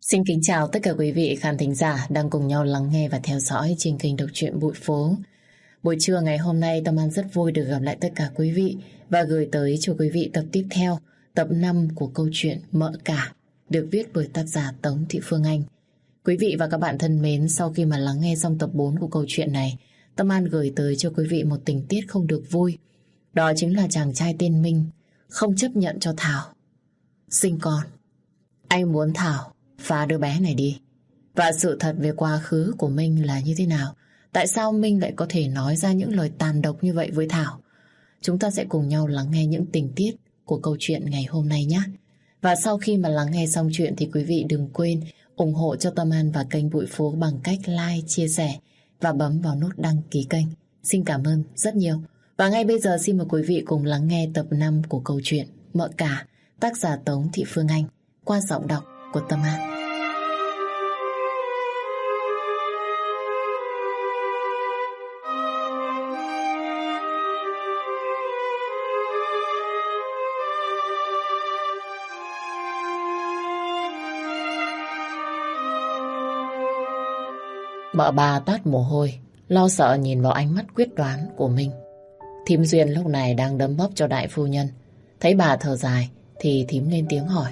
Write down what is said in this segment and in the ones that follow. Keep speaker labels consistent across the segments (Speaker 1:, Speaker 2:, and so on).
Speaker 1: Xin kính chào tất cả quý vị khán thính giả đang cùng nhau lắng nghe và theo dõi trên kênh Đọc truyện Bụi Phố. Buổi trưa ngày hôm nay Tâm An rất vui được gặp lại tất cả quý vị và gửi tới cho quý vị tập tiếp theo, tập 5 của câu chuyện Mợ Cả, được viết bởi tác giả Tống Thị Phương Anh. Quý vị và các bạn thân mến, sau khi mà lắng nghe xong tập 4 của câu chuyện này, Tâm An gửi tới cho quý vị một tình tiết không được vui. Đó chính là chàng trai tên Minh không chấp nhận cho Thảo sinh con. Anh muốn Thảo phá đứa bé này đi. Và sự thật về quá khứ của Minh là như thế nào? Tại sao Minh lại có thể nói ra những lời tàn độc như vậy với Thảo? Chúng ta sẽ cùng nhau lắng nghe những tình tiết của câu chuyện ngày hôm nay nhé. Và sau khi mà lắng nghe xong chuyện thì quý vị đừng quên ủng hộ cho Tâm An và kênh Bụi Phố bằng cách like, chia sẻ và bấm vào nút đăng ký kênh. Xin cảm ơn rất nhiều. Và ngay bây giờ xin mời quý vị cùng lắng nghe tập 5 của câu chuyện Mợ Cả, tác giả Tống Thị Phương Anh, qua giọng đọc của Tâm An. Mợ bà toát mồ hôi, lo sợ nhìn vào ánh mắt quyết đoán của Minh. Thím Duyên lúc này đang đấm bóp cho đại phu nhân. Thấy bà thở dài thì thím lên tiếng hỏi: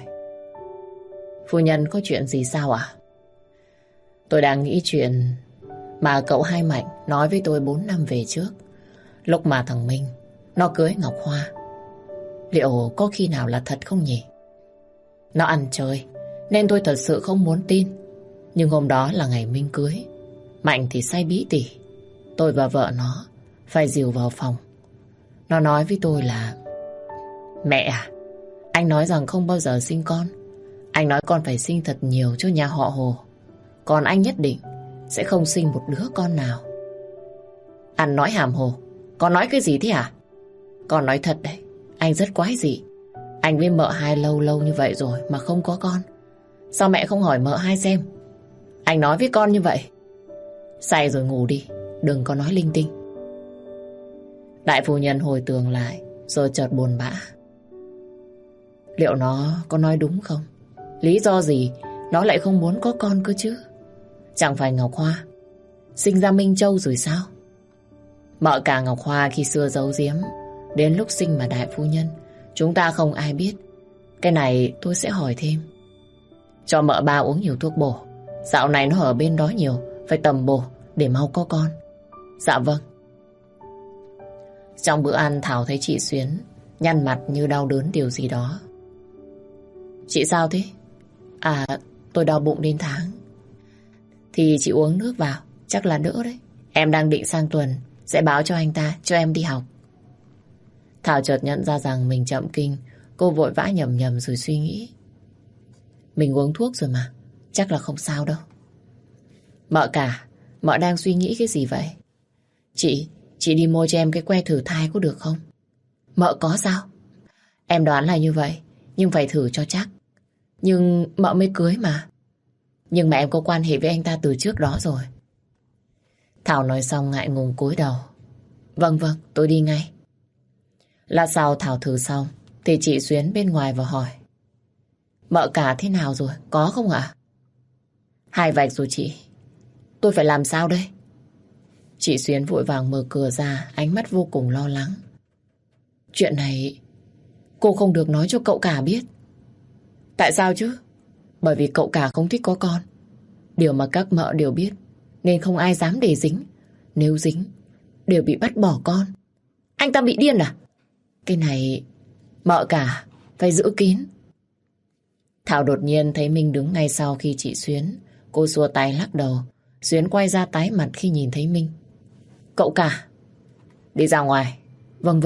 Speaker 1: Phu nhân có chuyện gì sao ạ? Tôi đang nghĩ chuyện mà cậu Hai Mạnh nói với tôi 4 năm về trước, lúc mà thằng Minh nó cưới Ngọc Hoa. Liệu có khi nào là thật không nhỉ? Nó ăn chơi nên tôi thật sự không muốn tin. Nhưng hôm đó là ngày Minh cưới, Mạnh thì say bí tỉ. Tôi và vợ nó phải dìu vào phòng. Nó nói với tôi là: Mẹ à, anh nói rằng không bao giờ sinh con. Anh nói con phải sinh thật nhiều cho nhà họ Hồ. Còn anh nhất định sẽ không sinh một đứa con nào. Anh nói hàm hồ. Con nói cái gì thế hả? Con nói thật đấy, anh rất quái dị. Anh với mợ Hai lâu lâu như vậy rồi mà không có con. Sao mẹ không hỏi mợ Hai xem? Anh nói với con như vậy. Say rồi ngủ đi, đừng có nói linh tinh. Đại phu nhân hồi tưởng lại rồi chợt buồn bã. Liệu nó có nói đúng không? Lý do gì nó lại không muốn có con cơ chứ? Chẳng phải Ngọc Hoa sinh ra Minh Châu rồi sao? Mợ cả Ngọc Hoa khi xưa giấu giếm, đến lúc sinh mà đại phu nhân chúng ta không ai biết. Cái này tôi sẽ hỏi thêm. Cho mợ ba uống nhiều thuốc bổ. Dạo này nó ở bên đó nhiều, phải tầm bổ để mau có con. Dạ vâng. Trong bữa ăn Thảo thấy chị Xuyến nhăn mặt như đau đớn điều gì đó. Chị sao thế? À, tôi đau bụng đến tháng. Thì chị uống nước vào, chắc là đỡ đấy. Em đang định sang tuần sẽ báo cho anh ta cho em đi học. Thảo chợt nhận ra rằng mình chậm kinh. Cô vội vã nhầm nhầm rồi suy nghĩ. Mình uống thuốc rồi mà, chắc là không sao đâu. Mợ cả, mợ đang suy nghĩ cái gì vậy? Chị đi mua cho em cái que thử thai có được không? Mợ có sao? Em đoán là như vậy, nhưng phải thử cho chắc. Nhưng mợ mới cưới mà. Nhưng mà em có quan hệ với anh ta từ trước đó rồi. Thảo nói xong ngại ngùng cúi đầu. Vâng, tôi đi ngay. Lát sau Thảo thử xong thì chị Xuyến bên ngoài vào hỏi: Mợ cả thế nào rồi, có không ạ? 2 vạch rồi chị. Tôi phải làm sao đây? Chị Xuyến vội vàng mở cửa ra, ánh mắt vô cùng lo lắng. Chuyện này cô không được nói cho cậu cả biết. Tại sao chứ? Bởi vì cậu cả không thích có con. Điều mà các mợ đều biết, nên không ai dám để dính. Nếu dính đều bị bắt bỏ con. Anh ta bị điên à? Cái này mợ cả phải giữ kín. Thảo đột nhiên thấy Minh đứng ngay sau khi chị Xuyến. Cô xua tay lắc đầu. Xuyến quay ra tái mặt khi nhìn thấy Minh. Cậu cả, đi ra ngoài. Vâng.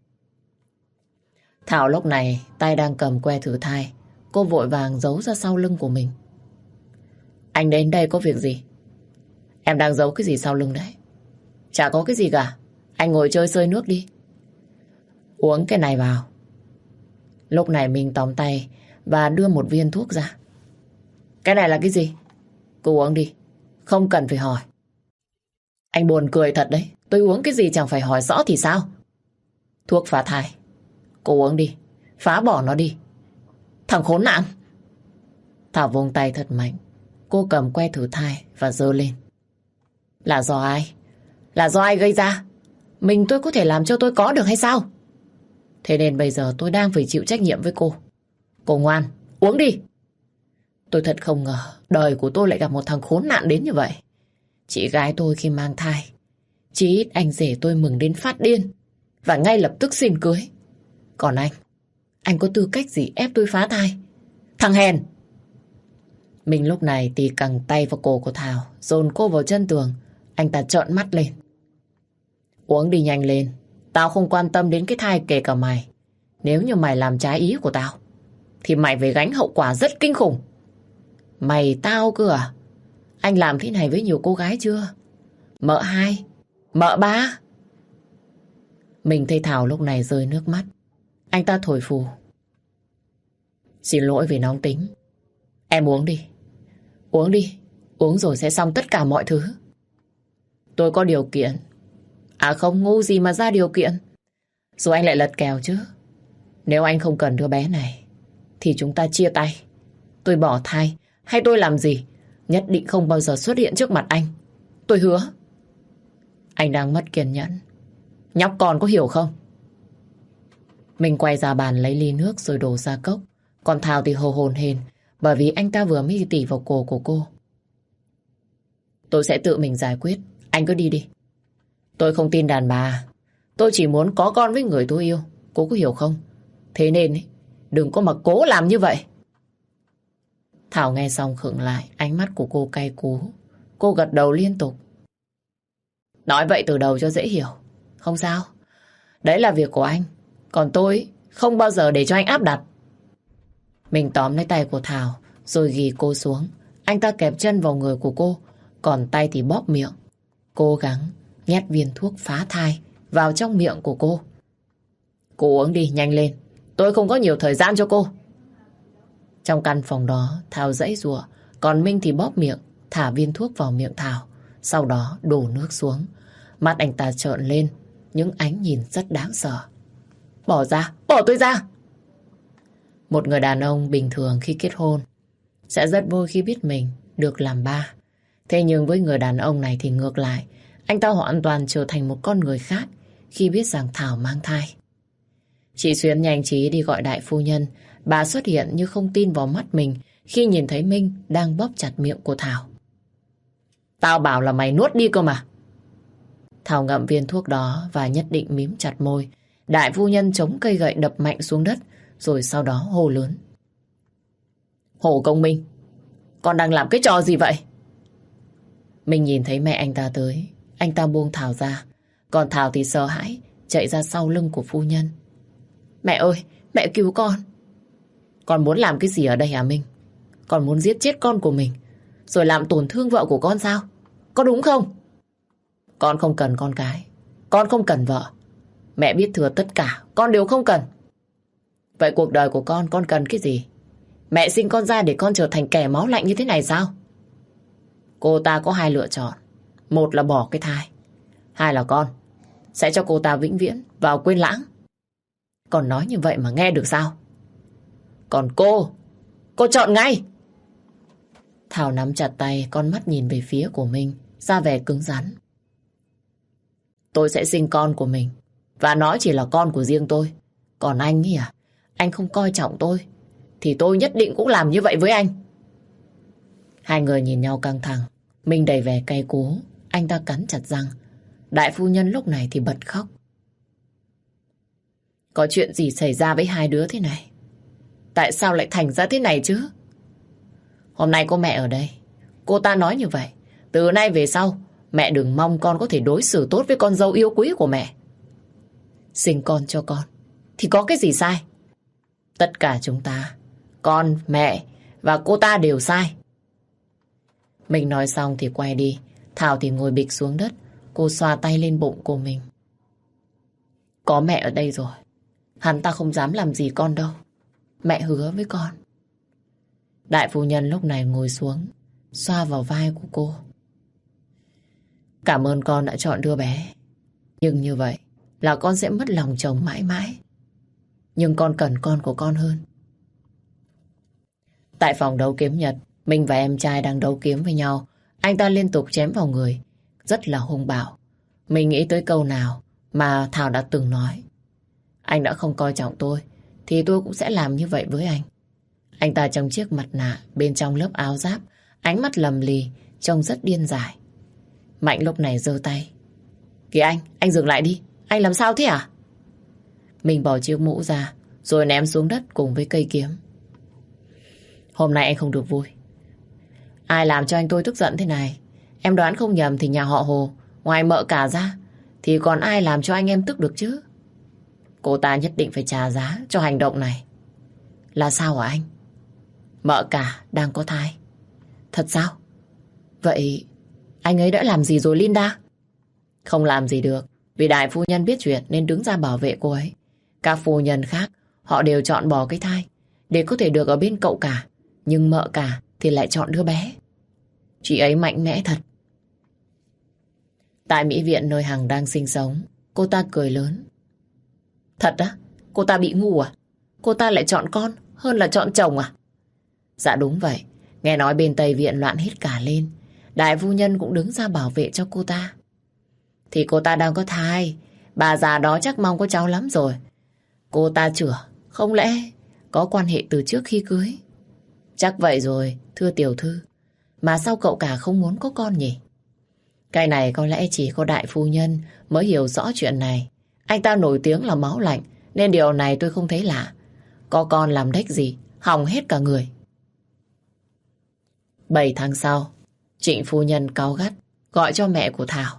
Speaker 1: Thảo lúc này tay đang cầm que thử thai. Cô vội vàng giấu ra sau lưng của mình. Anh đến đây có việc gì? Em đang giấu cái gì sau lưng đấy? Chả có cái gì cả. Anh ngồi chơi xơi nước đi. Uống cái này vào. Lúc này Minh tóm tay và đưa một viên thuốc ra. Cái này là cái gì? Cô uống đi, không cần phải hỏi. Anh buồn cười thật đấy. Tôi uống cái gì chẳng phải hỏi rõ thì sao? Thuốc phá thai. Cô uống đi, phá bỏ nó đi. Thằng khốn nạn. Thảo vung tay thật mạnh, Cô cầm que thử thai và giơ lên. Là do ai? Là do ai gây ra? Mình tôi có thể làm cho tôi có được hay sao? Thế nên bây giờ tôi đang phải chịu trách nhiệm với cô. Cô ngoan, uống đi. Tôi thật không ngờ đời của tôi lại gặp một thằng khốn nạn đến như vậy. Chị gái tôi khi mang thai, chí ít anh rể tôi mừng đến phát điên và ngay lập tức xin cưới. Còn anh có tư cách gì ép tôi phá thai? Thằng hèn! Mình lúc này thì cẳng tay vào cổ của Thảo, dồn cô vào chân tường. Anh ta trợn mắt lên. Uống đi nhanh lên. Tao không quan tâm đến cái thai kể cả mày. Nếu như mày làm trái ý của tao thì mày phải gánh hậu quả rất kinh khủng. Mày tao cơ à? Anh làm thế này với nhiều cô gái chưa? Mợ hai, mợ ba. Mình thấy Thảo lúc này rơi nước mắt. Anh ta thổi phù. Xin lỗi vì nóng tính. Em uống đi. Uống đi. Uống rồi sẽ xong tất cả mọi thứ. Tôi có điều kiện. À không, ngu gì mà ra điều kiện. Rồi anh lại lật kèo chứ. Nếu anh không cần đứa bé này thì chúng ta chia tay. Tôi bỏ thai hay tôi làm gì nhất định không bao giờ xuất hiện trước mặt anh. Tôi hứa. Anh đang mất kiên nhẫn. Nhóc con có hiểu không? Mình quay ra bàn lấy ly nước rồi đổ ra cốc. Còn Thảo thì hồ hồn hển bởi vì anh ta vừa mới tỉ vào cổ của cô. Tôi sẽ tự mình giải quyết. Anh cứ đi đi. Tôi không tin đàn bà. Tôi chỉ muốn có con với người tôi yêu. Cô có hiểu không? Thế nên đừng có mà cố làm như vậy. Thảo nghe xong khựng lại. Ánh mắt của cô cay cú. Cô gật đầu liên tục. Nói vậy từ đầu cho dễ hiểu. Không sao. Đấy là việc của anh. Còn tôi không bao giờ để cho anh áp đặt. Mình tóm lấy tay của Thảo rồi ghì cô xuống. Anh ta kẹp chân vào người của cô, còn tay thì bóp miệng. Cố gắng nhét viên thuốc phá thai vào trong miệng của cô. Cô uống đi, nhanh lên. Tôi không có nhiều thời gian cho cô. Trong căn phòng đó, Thảo giãy giụa, còn Minh thì bóp miệng, thả viên thuốc vào miệng Thảo. Sau đó đổ nước xuống. Mắt anh ta trợn lên, những ánh nhìn rất đáng sợ. Bỏ ra, bỏ tôi ra. Một người đàn ông bình thường khi kết hôn sẽ rất vui khi biết mình được làm ba. Thế nhưng với người đàn ông này thì ngược lại. Anh ta hoàn toàn trở thành một con người khác khi biết rằng Thảo mang thai. Chị Xuyến nhanh trí đi gọi đại phu nhân. Bà xuất hiện như không tin vào mắt mình khi nhìn thấy Minh đang bóp chặt miệng của Thảo. Tao bảo là mày nuốt đi cơ mà. Thảo ngậm viên thuốc đó và nhất định mím chặt môi. Đại phu nhân chống cây gậy đập mạnh xuống đất, rồi sau đó hô lớn. Hồ Công Minh, con đang làm cái trò gì vậy? Mình nhìn thấy mẹ anh ta tới. Anh ta buông Thảo ra. Còn Thảo thì sợ hãi chạy ra sau lưng của phu nhân. Mẹ ơi, mẹ cứu con. Con muốn làm cái gì ở đây hả Minh? Con muốn giết chết con của mình rồi làm tổn thương vợ của con sao? Có đúng không? Con không cần con cái. Con không cần vợ. Mẹ biết thừa tất cả. Con đều không cần. Vậy cuộc đời của con cần cái gì? Mẹ sinh con ra để con trở thành kẻ máu lạnh như thế này sao? Cô ta có hai lựa chọn. Một là bỏ cái thai. Hai là con sẽ cho cô ta vĩnh viễn vào quên lãng. Còn nói như vậy mà nghe được sao? Còn cô chọn ngay. Thảo nắm chặt tay, con mắt nhìn về phía của mình, ra vẻ cứng rắn. Tôi sẽ sinh con của mình, và nó chỉ là con của riêng tôi. Còn anh ấy à? Anh không coi trọng tôi thì tôi nhất định cũng làm như vậy với anh. Hai người nhìn nhau căng thẳng. Minh đầy vẻ cay cú. Anh ta cắn chặt răng. Đại phu nhân lúc này thì bật khóc. Có chuyện gì xảy ra với hai đứa thế này? Tại sao lại thành ra thế này chứ? Hôm nay có mẹ ở đây. Cô ta nói như vậy. Từ nay về sau mẹ đừng mong con có thể đối xử tốt với con dâu yêu quý của mẹ. Sinh con cho con thì có cái gì sai? Tất cả chúng ta, con, mẹ và cô ta đều sai. Mình nói xong thì quay đi. Thảo thì ngồi bịch xuống đất. Cô xoa tay lên bụng của mình. Có mẹ ở đây rồi, hắn ta không dám làm gì con đâu. Mẹ hứa với con. Đại phu nhân lúc này ngồi xuống, xoa vào vai của cô. Cảm ơn con đã chọn đứa bé. Nhưng như vậy là con sẽ mất lòng chồng mãi mãi. Nhưng con cần con của con hơn. Tại phòng đấu kiếm Nhật, Mình và em trai đang đấu kiếm với nhau. Anh ta liên tục chém vào người, rất là hung bạo. Mình nghĩ tới câu nào mà Thảo đã từng nói. Anh đã không coi trọng tôi, thì tôi cũng sẽ làm như vậy với anh. Anh ta trong chiếc mặt nạ, bên trong lớp áo giáp, ánh mắt lầm lì, trông rất điên dại. Mạnh lúc này giơ tay. Kìa anh dừng lại đi. Anh làm sao thế à? Mình bỏ chiếc mũ ra, rồi ném xuống đất cùng với cây kiếm. Hôm nay anh không được vui. Ai làm cho anh tôi tức giận thế này? Em đoán không nhầm thì nhà họ Hồ, ngoài Mợ Cả ra, thì còn ai làm cho anh em tức được chứ? Cô ta nhất định phải trả giá cho hành động này. Là sao hả anh? Mợ Cả đang có thai. Thật sao? Vậy anh ấy đã làm gì rồi Linda? Không làm gì được, vì đại phu nhân biết chuyện nên đứng ra bảo vệ cô ấy. Các phu nhân khác, họ đều chọn bỏ cái thai để có thể được ở bên cậu Cả. Nhưng Mợ Cả thì lại chọn đứa bé. Chị ấy mạnh mẽ thật. Tại Mỹ viện nơi Hằng đang sinh sống, cô ta cười lớn. Thật á? Cô ta bị ngu à? Cô ta lại chọn con hơn là chọn chồng à? Dạ đúng vậy. Nghe nói bên Tây viện loạn hết cả lên. Đại phu nhân cũng đứng ra bảo vệ cho cô ta. Thì cô ta đang có thai. Bà già đó chắc mong có cháu lắm rồi. Cô ta chửa, không lẽ có quan hệ từ trước khi cưới? Chắc vậy rồi, thưa tiểu thư. Mà sao cậu Cả không muốn có con nhỉ? Cái này có lẽ chỉ có đại phu nhân mới hiểu rõ chuyện này. Anh ta nổi tiếng là máu lạnh, nên điều này tôi không thấy lạ. Có con làm đếch gì, hỏng hết cả người. 7 tháng sau, Trịnh phu nhân cáu gắt gọi cho mẹ của Thảo.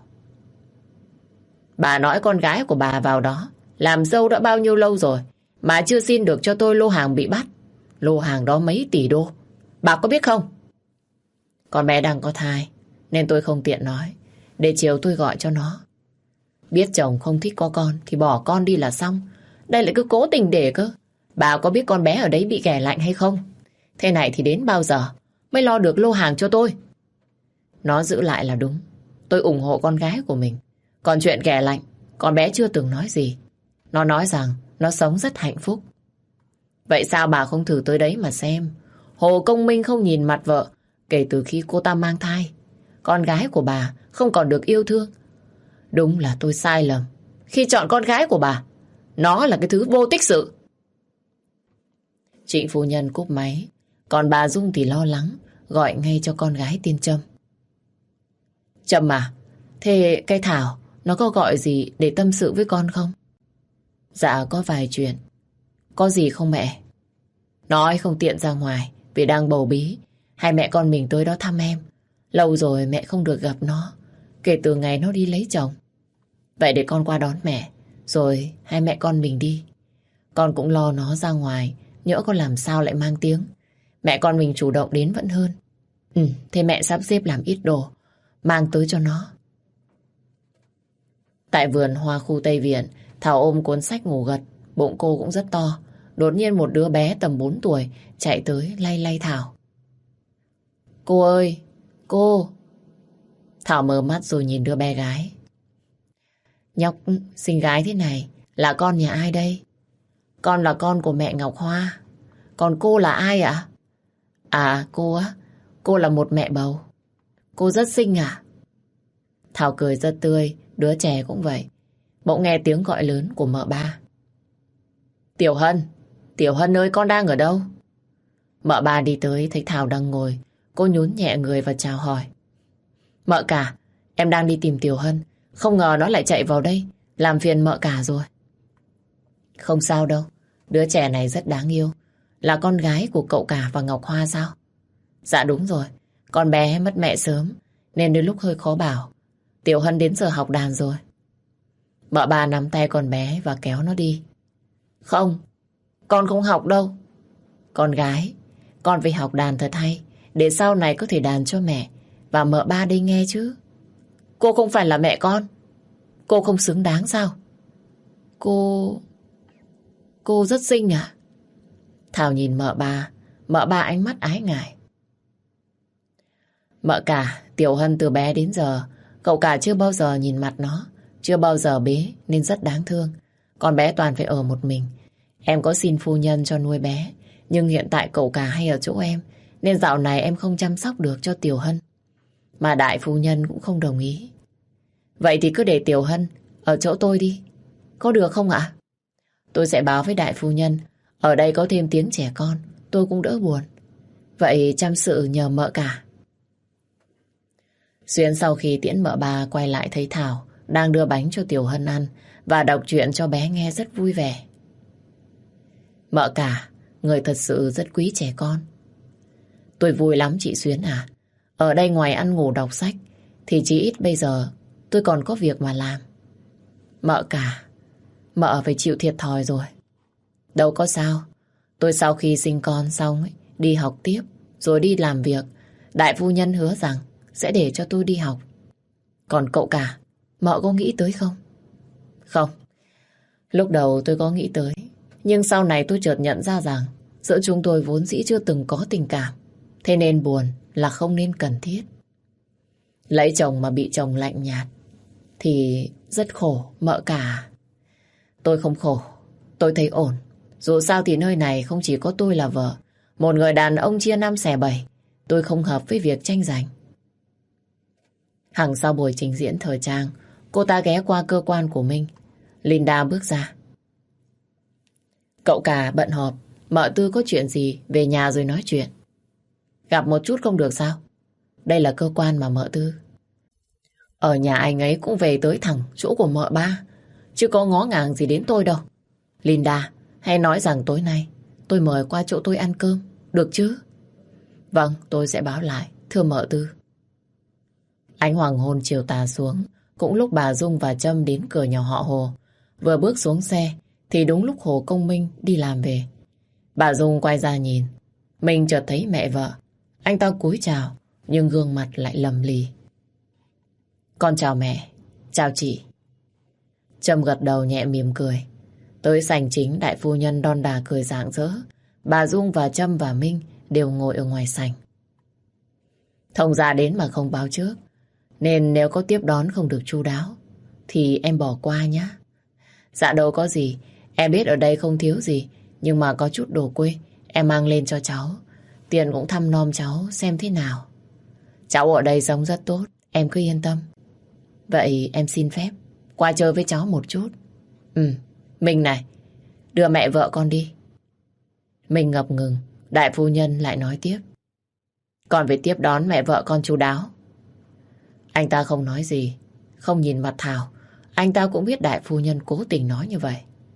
Speaker 1: Bà nói con gái của bà vào đó làm dâu đã bao nhiêu lâu rồi mà chưa xin được cho tôi lô hàng bị bắt. Lô hàng đó mấy tỷ đô. Bà có biết không? Con bé đang có thai nên tôi không tiện nói. Để chiều tôi gọi cho nó. Biết chồng không thích có con thì bỏ con đi là xong. Đây lại cứ cố tình để cơ. Bà có biết con bé ở đấy bị ghẻ lạnh hay không? Thế này thì đến bao giờ mới lo được lô hàng cho tôi? Nó giữ lại là đúng. Tôi ủng hộ con gái của mình. Còn chuyện ghẻ lạnh, con bé chưa từng nói gì. Nó nói rằng nó sống rất hạnh phúc. Vậy sao bà không thử tới đấy mà xem? Hồ Công Minh không nhìn mặt vợ kể từ khi cô ta mang thai. Con gái của bà không còn được yêu thương. Đúng là tôi sai lầm khi chọn con gái của bà. Nó là cái thứ vô tích sự. Trịnh phu nhân cúp máy. Còn bà Dung thì lo lắng gọi ngay cho con gái tên Trâm. Trâm à, thế cái Thảo nó có gọi gì để tâm sự với con không? Dạ có vài chuyện. Có gì không mẹ? Nói không tiện ra ngoài vì đang bầu bí. Hai mẹ con mình tới đó thăm em. Lâu rồi mẹ không được gặp nó, kể từ ngày nó đi lấy chồng. Vậy để con qua đón mẹ, rồi hai mẹ con mình đi. Con cũng lo nó ra ngoài, nhỡ con làm sao lại mang tiếng. Mẹ con mình chủ động đến vẫn hơn. Thế mẹ sắp xếp làm ít đồ mang tới cho nó. Tại vườn hoa khu Tây Viện, Thảo ôm cuốn sách ngủ gật. Bụng cô cũng rất to. Đột nhiên một đứa bé tầm 4 tuổi chạy tới lay lay Thảo. Cô ơi, cô. Thảo mở mắt rồi nhìn đứa bé gái. Nhóc xinh gái thế này là con nhà ai đây? Con là con của mẹ Ngọc Hoa. Còn cô là ai ạ? À cô á, cô là một mẹ bầu. Cô rất xinh à? Thảo cười rất tươi, đứa trẻ cũng vậy. Bỗng nghe tiếng gọi lớn của mợ ba. Tiểu Hân ơi, con đang ở đâu? Mợ ba đi tới thấy Thảo đang ngồi. Cô nhún nhẹ người và chào hỏi. Mợ cả, em đang đi tìm Tiểu Hân. Không ngờ nó lại chạy vào đây, làm phiền mợ cả rồi. Không sao đâu, đứa trẻ này rất đáng yêu. Là con gái của cậu cả và Ngọc Hoa sao? Dạ đúng rồi, con bé mất mẹ sớm nên đôi lúc hơi khó bảo. Tiểu Hân đến giờ học đàn rồi. Mợ ba nắm tay con bé và kéo nó đi. Không, con không học đâu. Con gái, con phải học đàn thật hay để sau này có thể đàn cho mẹ và mợ ba đây nghe chứ. Cô không phải là mẹ con. Cô không xứng đáng sao? Cô rất xinh à? Thảo nhìn mợ ba ánh mắt ái ngại. Mợ cả, Tiểu Hân từ bé đến giờ cậu cả chưa bao giờ nhìn mặt nó, chưa bao giờ bế nên rất đáng thương. Con bé toàn phải ở một mình. Em có xin phu nhân cho nuôi bé, nhưng hiện tại cậu cả hay ở chỗ em nên dạo này em không chăm sóc được cho Tiểu Hân. Mà đại phu nhân cũng không đồng ý. Vậy thì cứ để Tiểu Hân ở chỗ tôi đi. Có được không ạ? Tôi sẽ báo với đại phu nhân. Ở đây có thêm tiếng trẻ con, tôi cũng đỡ buồn. Vậy chăm sự nhờ mợ cả. Xuyến sau khi tiễn mợ bà quay lại thấy Thảo đang đưa bánh cho Tiểu Hân ăn và đọc truyện cho bé nghe rất vui vẻ. Mợ cả, người thật sự rất quý trẻ con. Tôi vui lắm chị Xuyến à. Ở đây ngoài ăn ngủ đọc sách thì chỉ ít bây giờ tôi còn có việc mà làm. Mợ cả, mợ phải chịu thiệt thòi rồi. Đâu có sao. Tôi sau khi sinh con xong đi học tiếp rồi đi làm việc. Đại phu nhân hứa rằng sẽ để cho tôi đi học. Còn cậu cả, mợ có nghĩ tới không? Không. Lúc đầu tôi có nghĩ tới, nhưng sau này tôi chợt nhận ra rằng giữa chúng tôi vốn dĩ chưa từng có tình cảm. Thế nên buồn là không nên cần thiết. Lấy chồng mà bị chồng lạnh nhạt thì rất khổ mợ cả. Tôi không khổ, tôi thấy ổn. Dù sao thì nơi này không chỉ có tôi là vợ. Một người đàn ông chia năm xẻ bảy. Tôi không hợp với việc tranh giành. Hằng sau buổi trình diễn thời trang, cô ta ghé qua cơ quan của Minh. Linda bước ra. Cậu cả bận họp, mợ Tư có chuyện gì về nhà rồi nói chuyện. Gặp một chút không được sao? Đây là cơ quan mà mợ Tư. Ở nhà anh ấy cũng về tới thẳng chỗ của mợ ba, chứ có ngó ngàng gì đến tôi đâu. Linda, hay nói rằng tối nay tôi mời qua chỗ tôi ăn cơm, được chứ? Vâng, tôi sẽ báo lại, thưa mợ Tư. Ánh hoàng hôn chiều tà xuống, cũng lúc bà Dung và Trâm đến cửa nhà họ Hồ. Vừa bước xuống xe, thì đúng lúc Hồ Công Minh đi làm về. Bà Dung quay ra nhìn, mình chợt thấy mẹ vợ. Anh ta cúi chào, nhưng gương mặt lại lầm lì. Con chào mẹ, chào chị. Trâm gật đầu nhẹ mỉm cười. Tới sảnh chính, đại phu nhân đon đà cười rạng rỡ. Bà Dung và Trâm và Minh đều ngồi ở ngoài sảnh. Thông gia đến mà không báo trước, nên nếu có tiếp đón không được chu đáo thì em bỏ qua nhé. Dạ đâu có gì, em biết ở đây không thiếu gì, nhưng mà có chút đồ quê em mang lên cho cháu. Tiền cũng thăm nom cháu xem thế nào. Cháu ở đây sống rất tốt, em cứ yên tâm. Vậy em xin phép qua chơi với cháu một chút. Mình này, đưa mẹ vợ con đi. Mình ngập ngừng, đại phu nhân lại nói tiếp. Còn phải tiếp đón mẹ vợ con chu đáo. Anh ta không nói gì, không nhìn mặt Thảo. Anh ta cũng biết đại phu nhân cố tình nói như vậy.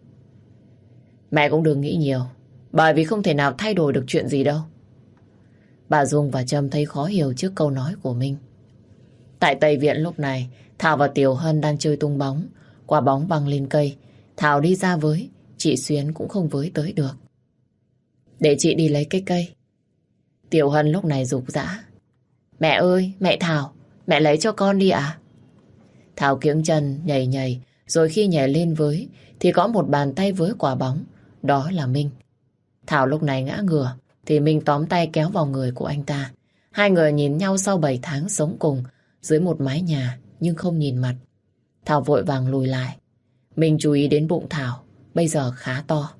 Speaker 1: Mẹ cũng đừng nghĩ nhiều, bởi vì không thể nào thay đổi được chuyện gì đâu. Bà Dung và Trâm thấy khó hiểu trước câu nói của Minh. Tại Tây Viện lúc này, Thảo và Tiểu Hân đang chơi tung bóng. Quả bóng văng lên cây, Thảo đi ra với, chị Xuyến cũng không với tới được. Để chị đi lấy cái cây. Tiểu Hân lúc này rục rã. Mẹ ơi, mẹ Thảo, mẹ lấy cho con đi ạ. Thảo kiễng chân nhảy nhảy, rồi khi nhảy lên với thì có một bàn tay với quả bóng. Đó là Minh. Thảo lúc này ngã ngửa thì Minh tóm tay kéo vào người của anh ta. Hai người nhìn nhau sau 7 tháng sống cùng dưới một mái nhà nhưng không nhìn mặt. Thảo vội vàng lùi lại. Minh chú ý đến bụng Thảo, bây giờ khá to.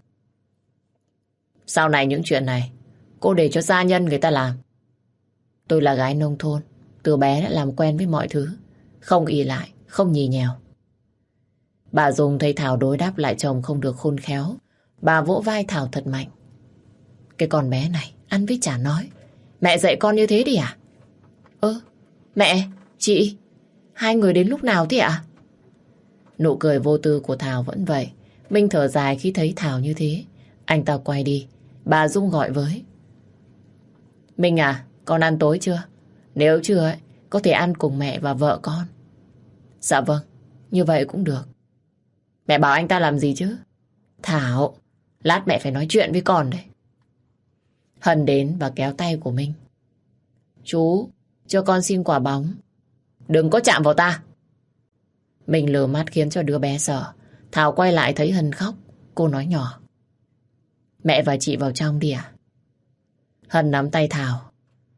Speaker 1: Sau này những chuyện này cô để cho gia nhân người ta làm. Tôi là gái nông thôn, từ bé đã làm quen với mọi thứ, không ỷ lại, không nhì nhèo. Bà Dung thấy Thảo đối đáp lại chồng không được khôn khéo, bà vỗ vai Thảo thật mạnh. Cái con bé này ăn với chả nói. Mẹ dạy con như thế đi à? Mẹ, chị, hai người đến lúc nào thế ạ? Nụ cười vô tư của Thảo vẫn vậy. Minh thở dài khi thấy Thảo như thế. Anh ta quay đi. Bà Dung gọi với. Minh à, con ăn tối chưa? Nếu chưa, có thể ăn cùng mẹ và vợ con. Dạ vâng, như vậy cũng được. Mẹ bảo anh ta làm gì chứ? Thảo, lát mẹ phải nói chuyện với con đấy. Hân đến và kéo tay của Minh. Chú, cho con xin quả bóng. Đừng có chạm vào ta. Mình lừa mắt khiến cho đứa bé sợ. Thảo quay lại thấy Hân khóc. Cô nói nhỏ. Mẹ và chị vào trong đi à? Hân nắm tay Thảo.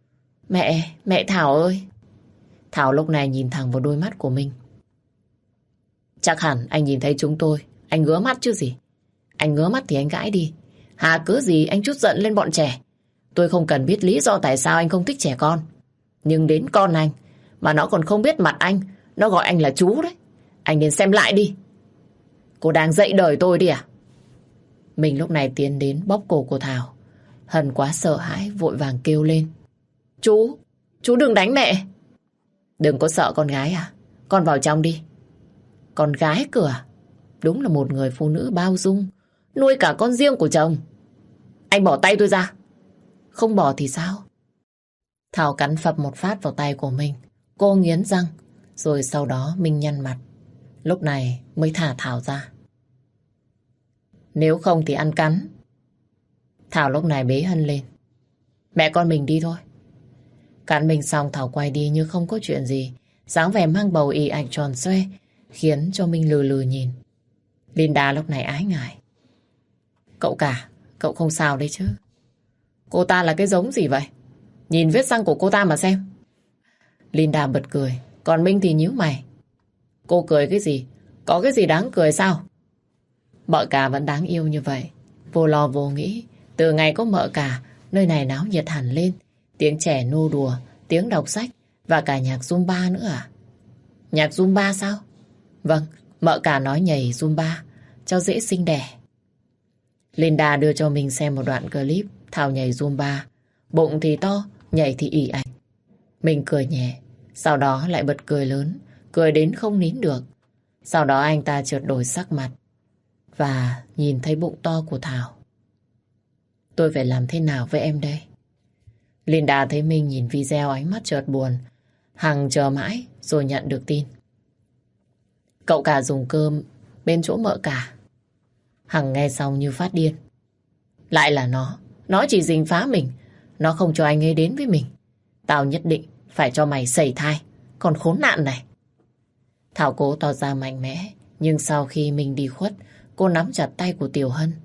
Speaker 1: Mẹ Thảo ơi. Thảo lúc này nhìn thẳng vào đôi mắt của mình. Chắc hẳn anh nhìn thấy chúng tôi, anh ngứa mắt chứ gì. Anh ngứa mắt thì anh gãi đi. Hà cớ gì anh chút giận lên bọn trẻ. Tôi không cần biết lý do tại sao anh không thích trẻ con. Nhưng đến con anh, mà nó còn không biết mặt anh, nó gọi anh là chú đấy. Anh nên xem lại đi. Cô đang dạy đời tôi đi à? Mình lúc này tiến đến bóp cổ của Thảo. Hân quá sợ hãi, vội vàng kêu lên. Chú đừng đánh mẹ. Đừng có sợ con gái à? Con vào trong đi. Con gái cơ à? Đúng là một người phụ nữ bao dung, nuôi cả con riêng của chồng. Anh bỏ tay tôi ra. Không bỏ thì sao? Thảo cắn phập một phát vào tay của mình. Cô nghiến răng, rồi sau đó Minh nhăn mặt. Lúc này mới thả Thảo ra. Nếu không thì ăn cắn. Thảo lúc này bế Hân lên. Mẹ con mình đi thôi. Cắn mình xong Thảo quay đi như không có chuyện gì. Dáng vẻ mang bầu ì ạch tròn xoe khiến cho Minh lừ lừ nhìn. Linda lúc này ái ngại. Cậu cả, cậu không sao đấy chứ? Cô ta là cái giống gì vậy? Nhìn vết răng của cô ta mà xem. Linda bật cười, còn Minh thì nhíu mày. Cô cười cái gì? Có cái gì đáng cười sao? Mợ cả vẫn đáng yêu như vậy. Vô lo vô nghĩ. Từ ngày có mợ cả, nơi này náo nhiệt hẳn lên. Tiếng trẻ nô đùa, tiếng đọc sách và cả nhạc Zumba nữa à? Nhạc Zumba sao? Vâng, mợ cả nói nhảy Zumba cho dễ sinh đẻ. Linda đưa cho mình xem một đoạn clip Thảo nhảy Zumba. Bụng thì to, nhảy thì ì ạch. Mình cười nhẹ, sau đó lại bật cười lớn, cười đến không nín được. Sau đó anh ta chợt đổi sắc mặt và nhìn thấy bụng to của Thảo. Tôi phải làm thế nào với em đây? Linda thấy mình nhìn video ánh mắt chợt buồn. Hằng chờ mãi rồi nhận được tin. Cậu cả dùng cơm bên chỗ mợ cả. Hằng nghe xong như phát điên. Lại là nó chỉ giành phá mình. Nó không cho anh ấy đến với mình. Tao nhất định phải cho mày sẩy thai. Còn khốn nạn này. Thảo cố tỏ ra mạnh mẽ. Nhưng sau khi mình đi khuất, cô nắm chặt tay của Tiểu Hân.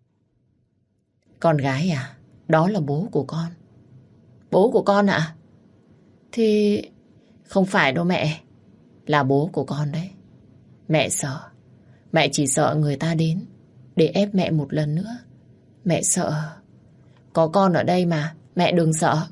Speaker 1: Con gái à? Đó là bố của con. Bố của con ạ? Thì không phải đâu mẹ. Là bố của con đấy. Mẹ sợ. Mẹ chỉ sợ người ta đến để ép mẹ một lần nữa. Mẹ sợ. Có con ở đây mà. Mẹ đừng sợ.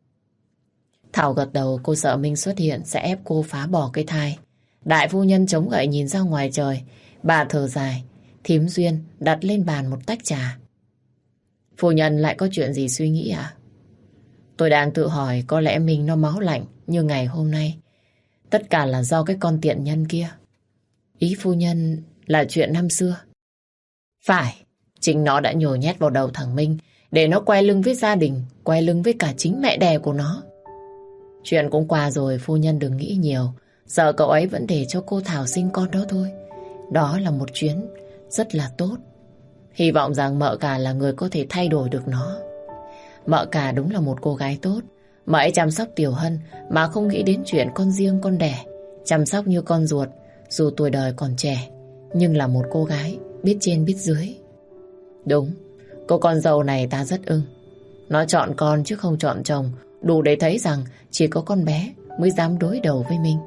Speaker 1: Thảo gật đầu. Cô sợ Minh xuất hiện sẽ ép cô phá bỏ cái thai. Đại phu nhân chống gậy nhìn ra ngoài trời. Bà thở dài. Thím Duyên đặt lên bàn một tách trà. Phu nhân lại có chuyện gì suy nghĩ à? Tôi đang tự hỏi có lẽ mình nó máu lạnh như ngày hôm nay. Tất cả là do cái con tiện nhân kia. Ý phu nhân là chuyện năm xưa. Phải, chính nó đã nhồi nhét vào đầu thằng Minh để nó quay lưng với gia đình, quay lưng với cả chính mẹ đẻ của nó. Chuyện cũng qua rồi, phu nhân đừng nghĩ nhiều. Giờ cậu ấy vẫn để cho cô Thảo sinh con đó thôi. Đó là một chuyến rất là tốt. Hy vọng rằng mợ cả là người có thể thay đổi được nó. Mợ cả đúng là một cô gái tốt. Mợ ấy chăm sóc Tiểu Hân mà không nghĩ đến chuyện con riêng con đẻ. Chăm sóc như con ruột. Dù tuổi đời còn trẻ, nhưng là một cô gái biết trên biết dưới. Đúng, cô con dâu này ta rất ưng. Nó chọn con chứ không chọn chồng. Đủ để thấy rằng chỉ có con bé mới dám đối đầu với mình.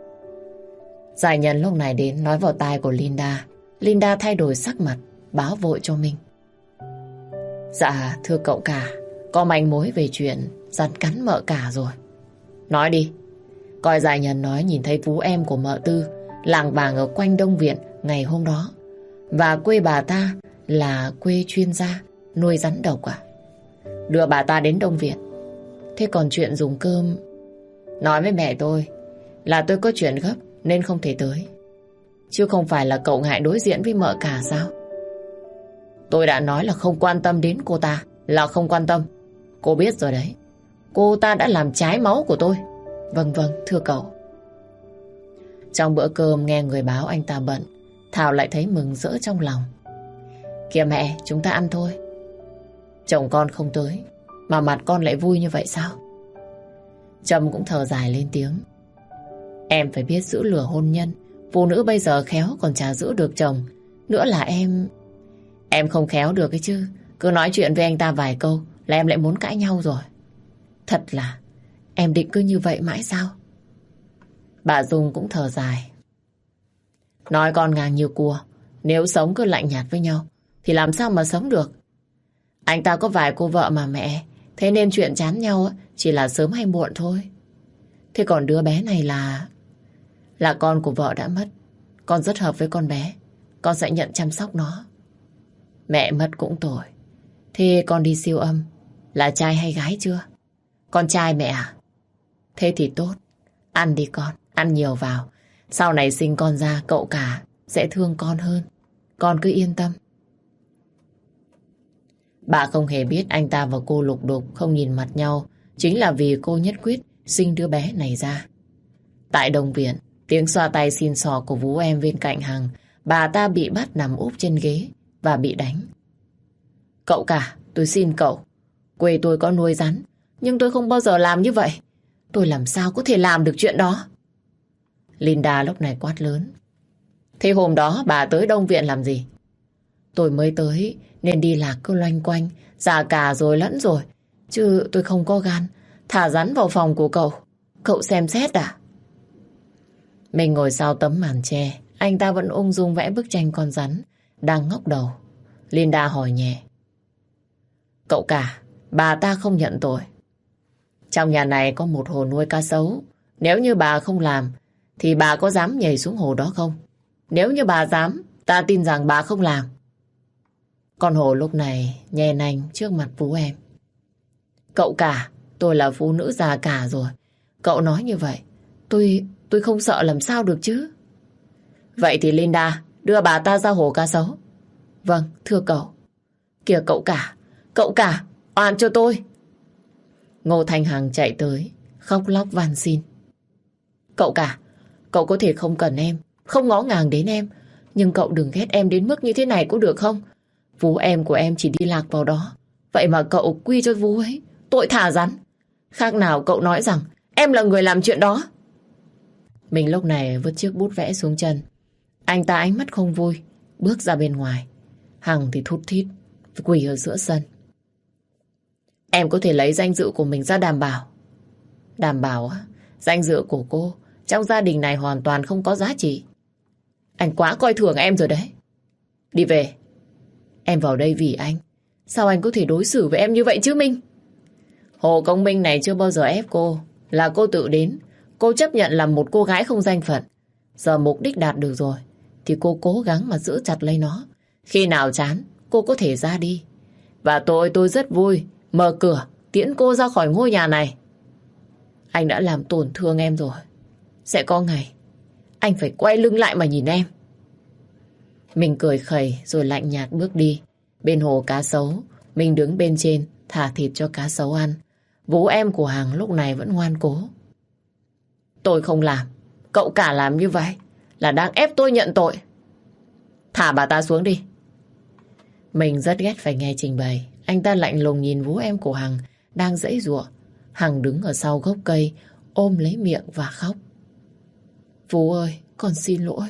Speaker 1: Giải nhân lúc này đến nói vào tai của Linda. Linda thay đổi sắc mặt, báo vội cho mình. Dạ thưa cậu cả, có manh mối về chuyện rắn cắn mợ cả rồi. Nói đi. Coi giải nhân nói nhìn thấy vú em của mợ Tư làng bàng ở quanh Đông Viện ngày hôm đó. Và quê bà ta là quê chuyên gia nuôi rắn độc à? Đưa bà ta đến Đông Viện. Thế còn chuyện dùng cơm, nói với mẹ tôi là tôi có chuyện gấp nên không thể tới. Chứ không phải là cậu ngại đối diện với mợ cả sao? Tôi đã nói là không quan tâm đến cô ta. Là không quan tâm. Cô biết rồi đấy. Cô ta đã làm trái máu của tôi. Vâng vâng thưa cậu. Trong bữa cơm nghe người báo anh ta bận, Thảo lại thấy mừng rỡ trong lòng. Kìa mẹ, chúng ta ăn thôi. Chồng con không tới mà mặt con lại vui như vậy sao? Trâm cũng thở dài lên tiếng. Em phải biết giữ lửa hôn nhân. Phụ nữ bây giờ khéo còn chả giữ được chồng. Nữa là em không khéo được ấy chứ. Cứ nói chuyện với anh ta vài câu là em lại muốn cãi nhau rồi. Thật là em định cứ như vậy mãi sao? Bà Dung cũng thở dài. Nói con ngang như cua. Nếu sống cứ lạnh nhạt với nhau thì làm sao mà sống được? Anh ta có vài cô vợ mà mẹ. Thế nên chuyện chán nhau chỉ là sớm hay muộn thôi. Thế còn đứa bé này là con của vợ đã mất. Con rất hợp với con bé. Con sẽ nhận chăm sóc nó. Mẹ mất cũng tội. Thế con đi siêu âm là trai hay gái chưa? Con trai mẹ à? Thế thì tốt. Ăn đi con, ăn nhiều vào. Sau này sinh con ra cậu cả sẽ thương con hơn. Con cứ yên tâm. Bà không hề biết anh ta và cô lục đục không nhìn mặt nhau chính là vì cô nhất quyết sinh đứa bé này ra. Tại Đồng Viện, tiếng xoa tay xin xò của vú em bên cạnh Hằng, bà ta bị bắt nằm úp trên ghế và bị đánh. Cậu cả, tôi xin cậu. Quê tôi có nuôi rắn, nhưng tôi không bao giờ làm như vậy. Tôi làm sao có thể làm được chuyện đó? Linda lúc này quát lớn. Thế hôm đó bà tới Đông Viện làm gì? Tôi mới tới nên đi lạc cứ loanh quanh, già cả rồi lẫn rồi. Chứ tôi không có gan thả rắn vào phòng của cậu. Cậu xem xét à? Mình ngồi sau tấm màn tre, anh ta vẫn ung dung vẽ bức tranh con rắn đang ngóc đầu. Linda hỏi nhẹ. Cậu cả, bà ta không nhận tội. Trong nhà này có một hồ nuôi cá sấu. Nếu như bà không làm thì bà có dám nhảy xuống hồ đó không? Nếu như bà dám, ta tin rằng bà không làm. Con hồ lúc này nhè nanh trước mặt vú em. Cậu cả, tôi là phụ nữ già cả rồi. Cậu nói như vậy, tôi không sợ làm sao được chứ. Vậy thì Linda, đưa bà ta ra hồ cá sấu. Vâng, thưa cậu. Kìa cậu cả, oan cho tôi. Ngô Thanh Hằng chạy tới, khóc lóc van xin. Cậu cả, cậu có thể không cần em, không ngó ngàng đến em, nhưng cậu đừng ghét em đến mức như thế này có được không? Vú em của em chỉ đi lạc vào đó, vậy mà cậu quy cho vú ấy tội thả rắn. Khác nào cậu nói rằng em là người làm chuyện đó. Mình lúc này vứt chiếc bút vẽ xuống chân. Anh ta ánh mắt không vui, bước ra bên ngoài. Hằng thì thút thít, quỳ ở giữa sân. Em có thể lấy danh dự của mình ra đảm bảo. Đảm bảo á? Danh dự của cô trong gia đình này hoàn toàn không có giá trị. Anh quá coi thường em rồi đấy. Đi về. Em vào đây vì anh. Sao anh có thể đối xử với em như vậy chứ Minh? Hồ Công Minh này chưa bao giờ ép cô. Là cô tự đến. Cô chấp nhận làm một cô gái không danh phận. Giờ mục đích đạt được rồi thì cô cố gắng mà giữ chặt lấy nó. Khi nào chán cô có thể ra đi. Và tôi rất vui mở cửa tiễn cô ra khỏi ngôi nhà này. Anh đã làm tổn thương em rồi. Sẽ có ngày anh phải quay lưng lại mà nhìn em. Mình cười khẩy rồi lạnh nhạt bước đi. Bên hồ cá sấu, mình đứng bên trên thả thịt cho cá sấu ăn. Vú em của Hằng lúc này vẫn ngoan cố. Tôi không làm. Cậu cả làm như vậy là đang ép tôi nhận tội. Thả bà ta xuống đi. Mình rất ghét phải nghe trình bày. Anh ta lạnh lùng nhìn vú em của Hằng đang giãy giụa. Hằng đứng ở sau gốc cây ôm lấy miệng và khóc. Vú ơi, con xin lỗi.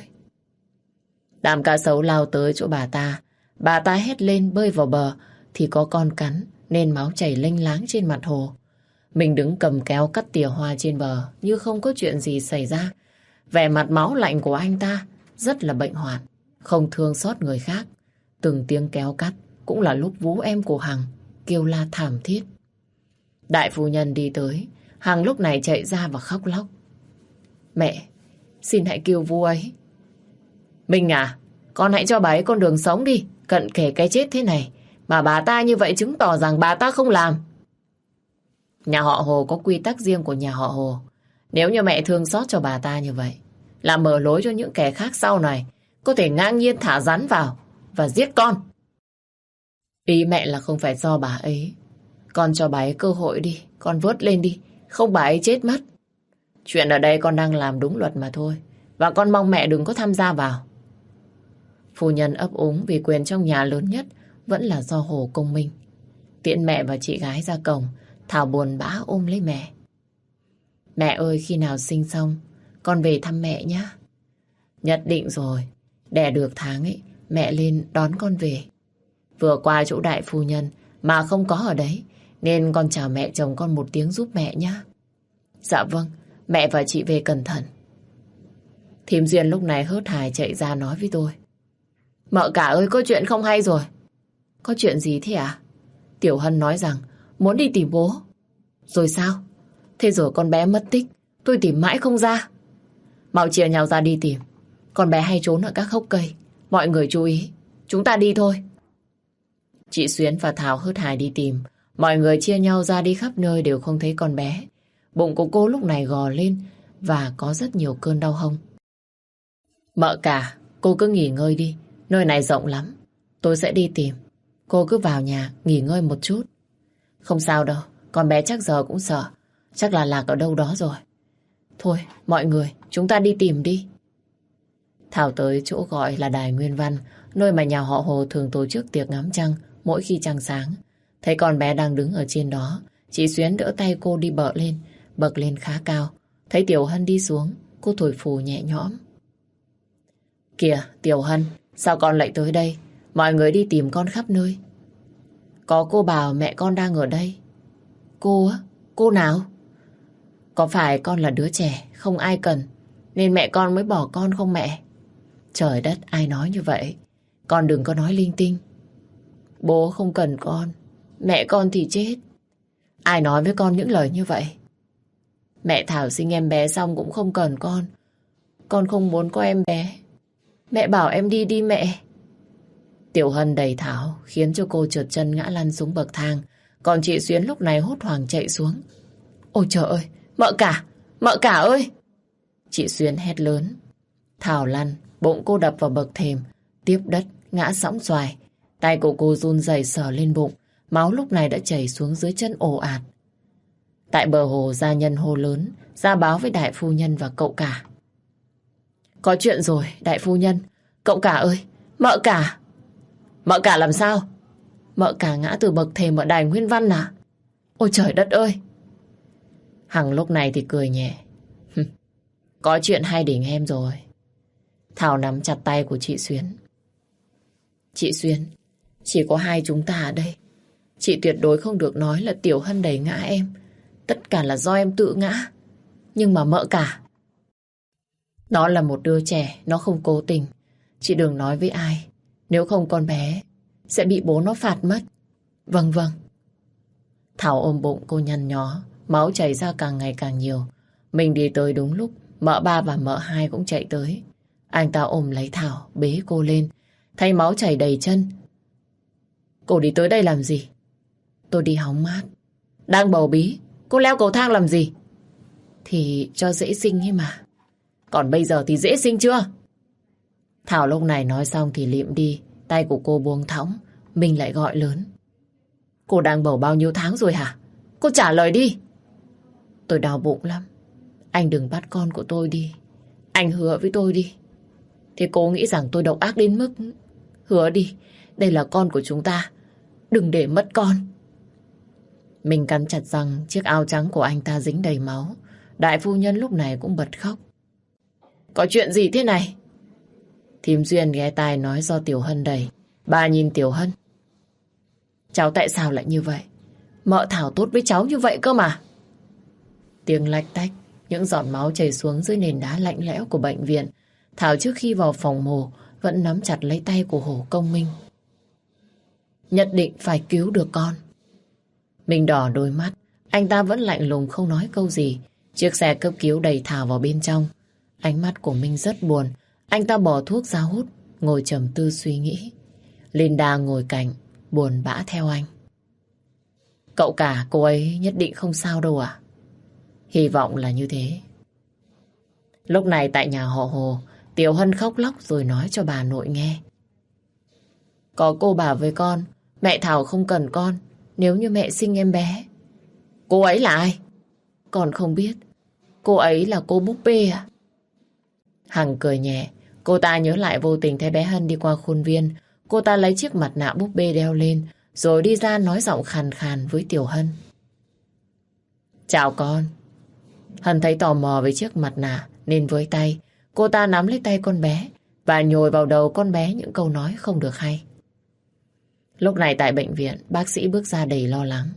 Speaker 1: Đám cá sấu lao tới chỗ bà ta. Bà ta hét lên bơi vào bờ thì có con cắn nên máu chảy lênh láng trên mặt hồ. Mình đứng cầm kéo cắt tỉa hoa trên bờ như không có chuyện gì xảy ra. Vẻ mặt máu lạnh của anh ta rất là bệnh hoạn, không thương xót người khác. Từng tiếng kéo cắt cũng là lúc vú em của Hằng kêu la thảm thiết. Đại phu nhân đi tới, Hằng lúc này chạy ra và khóc lóc. Mẹ, xin hãy cứu vú ấy. Minh à, con hãy cho bà ấy con đường sống đi. Cận kề cái chết thế này mà bà ta như vậy chứng tỏ rằng bà ta không làm. Nhà họ Hồ có quy tắc riêng của nhà họ Hồ. Nếu như mẹ thương xót cho bà ta như vậy, là mở lối cho những kẻ khác sau này có thể ngang nhiên thả rắn vào và giết con. Ý mẹ là không phải do bà ấy. Con cho bà ấy cơ hội đi, con vớt lên đi, không bà ấy chết mất. Chuyện ở đây con đang làm đúng luật mà thôi, và con mong mẹ đừng có tham gia vào. Phu nhân ấp úng vì quyền trong nhà lớn nhất vẫn là do Hồ Công Minh. Tiễn mẹ và chị gái ra cổng, Thảo buồn bã ôm lấy mẹ. Mẹ ơi, khi nào sinh xong con về thăm mẹ nhé. Nhất định rồi. Đẻ được tháng ấy, mẹ lên đón con về. Vừa qua chỗ đại phu nhân mà không có ở đấy, nên con chào mẹ chồng con một tiếng giúp mẹ nhé. Dạ vâng, mẹ và chị về cẩn thận. Thím Duyên lúc này hớt hải chạy ra nói với tôi. Mợ cả ơi, có chuyện không hay rồi. Có chuyện gì thế à? Tiểu Hân nói rằng Muốn đi tìm bố. Rồi sao? Thế rồi con bé mất tích, tôi tìm mãi không ra. Mau chia nhau ra đi tìm. Con bé hay trốn ở các hốc cây. Mọi người chú ý, chúng ta đi thôi. Chị Xuyến và Thảo hớt hải đi tìm. Mọi người chia nhau ra đi khắp nơi đều không thấy con bé. Bụng của cô lúc này gò lên và có rất nhiều cơn đau hông. Mợ cả, cô cứ nghỉ ngơi đi. Nơi này rộng lắm. Tôi sẽ đi tìm. Cô cứ vào nhà nghỉ ngơi một chút. Không sao đâu, con bé chắc giờ cũng sợ. Chắc là lạc ở đâu đó rồi. Thôi, mọi người, chúng ta đi tìm đi. Thảo tới chỗ gọi là Đài Nguyên Văn, nơi mà nhà họ Hồ thường tổ chức tiệc ngắm trăng mỗi khi trăng sáng. Thấy con bé đang đứng ở trên đó, chị Xuyến đỡ tay cô đi bậc lên khá cao. Thấy Tiểu Hân đi xuống, cô thổi phù nhẹ nhõm. Kìa, Tiểu Hân, sao con lại tới đây? Mọi người đi tìm con khắp nơi. Có cô bảo mẹ con đang ở đây. Cô á? Cô nào? Có phải con là đứa trẻ, không ai cần, nên mẹ con mới bỏ con không mẹ? Trời đất, ai nói như vậy? Con đừng có nói linh tinh. Bố không cần con, mẹ con thì chết. Ai nói với con những lời như vậy? Mẹ Thảo sinh em bé xong cũng không cần con. Con không muốn có em bé. Mẹ bảo em đi đi mẹ. Tiểu Hân đẩy Thảo khiến cho cô trượt chân ngã lăn xuống bậc thang. Còn chị Xuyến lúc này hốt hoảng chạy xuống. Ôi trời ơi, mợ cả ơi! Chị Xuyến hét lớn. Thảo lăn, bụng cô đập vào bậc thềm, tiếp đất, ngã sõng xoài. Tay của cô run rẩy sờ lên bụng, máu lúc này đã chảy xuống dưới chân ồ ạt. Tại bờ hồ, gia nhân hô lớn, ra báo với đại phu nhân và cậu cả. Có chuyện rồi, đại phu nhân. Cậu cả ơi, mợ cả! Mợ cả làm sao? Mợ cả ngã từ bậc thềm ở Đài Nguyên Văn à? Ôi trời đất ơi! Hằng lúc này thì cười nhẹ. Có chuyện hay đỉnh em rồi. Thảo nắm chặt tay của chị Xuyến. Chị Xuyến, chỉ có hai chúng ta ở đây. Chị tuyệt đối không được nói là Tiểu Hân đẩy ngã em. Tất cả là do em tự ngã. Nhưng mà mợ cả, nó là một đứa trẻ, nó không cố tình. Chị đừng nói với ai. Nếu không con bé sẽ bị bố nó phạt mất. Vâng vâng. Thảo ôm bụng cô nhăn nhó, máu chảy ra càng ngày càng nhiều. Mình đi tới đúng lúc mợ ba và mợ hai cũng chạy tới. Anh ta ôm lấy Thảo, bế cô lên. Thấy máu chảy đầy chân. Cô đi tới đây làm gì? Tôi đi hóng mát. Đang bầu bí, cô leo cầu thang làm gì? Thì cho dễ sinh ấy mà. Còn bây giờ thì dễ sinh chưa? Thảo lúc này nói xong thì lịm đi. Tay của cô buông thõng. Mình lại gọi lớn. Cô đang bầu bao nhiêu tháng rồi hả? Cô trả lời đi. Tôi đau bụng lắm. Anh đừng bắt con của tôi đi. Anh hứa với tôi đi. Thế cô nghĩ rằng tôi độc ác đến mức... Hứa đi, đây là con của chúng ta. Đừng để mất con. Mình cắn chặt răng, chiếc áo trắng của anh ta dính đầy máu. Đại phu nhân lúc này cũng bật khóc. Có chuyện gì thế này? Thím Duyên ghé tai nói do Tiểu Hân đẩy. Bà nhìn Tiểu Hân. Cháu tại sao lại như vậy? Mợ Thảo tốt với cháu như vậy cơ mà. Tiếng lách tách, những giọt máu chảy xuống dưới nền đá lạnh lẽo của bệnh viện. Thảo trước khi vào phòng mổ vẫn nắm chặt lấy tay của Hồ Công Minh. Nhất định phải cứu được con. Mình đỏ đôi mắt, anh ta vẫn lạnh lùng không nói câu gì. Chiếc xe cấp cứu đẩy Thảo vào bên trong. Ánh mắt của Minh rất buồn. Anh ta bỏ thuốc ra hút, ngồi trầm tư suy nghĩ. Linda ngồi cạnh, buồn bã theo anh. Cậu cả, cô ấy nhất định không sao đâu à? Hy vọng là như thế. Lúc này tại nhà họ Hồ, Tiểu Hân khóc lóc rồi nói cho bà nội nghe. Có cô bảo với con, mẹ Thảo không cần con nếu như mẹ sinh em bé. Cô ấy là ai? Con không biết. Cô ấy là cô búp bê à? Hằng cười nhẹ. Cô ta nhớ lại vô tình thấy bé Hân đi qua khuôn viên. Cô ta lấy chiếc mặt nạ búp bê đeo lên rồi đi ra nói giọng khàn khàn với Tiểu Hân. Chào con. Hân thấy tò mò với chiếc mặt nạ nên với tay. Cô ta nắm lấy tay con bé và nhồi vào đầu con bé những câu nói không được hay. Lúc này tại bệnh viện, bác sĩ bước ra đầy lo lắng.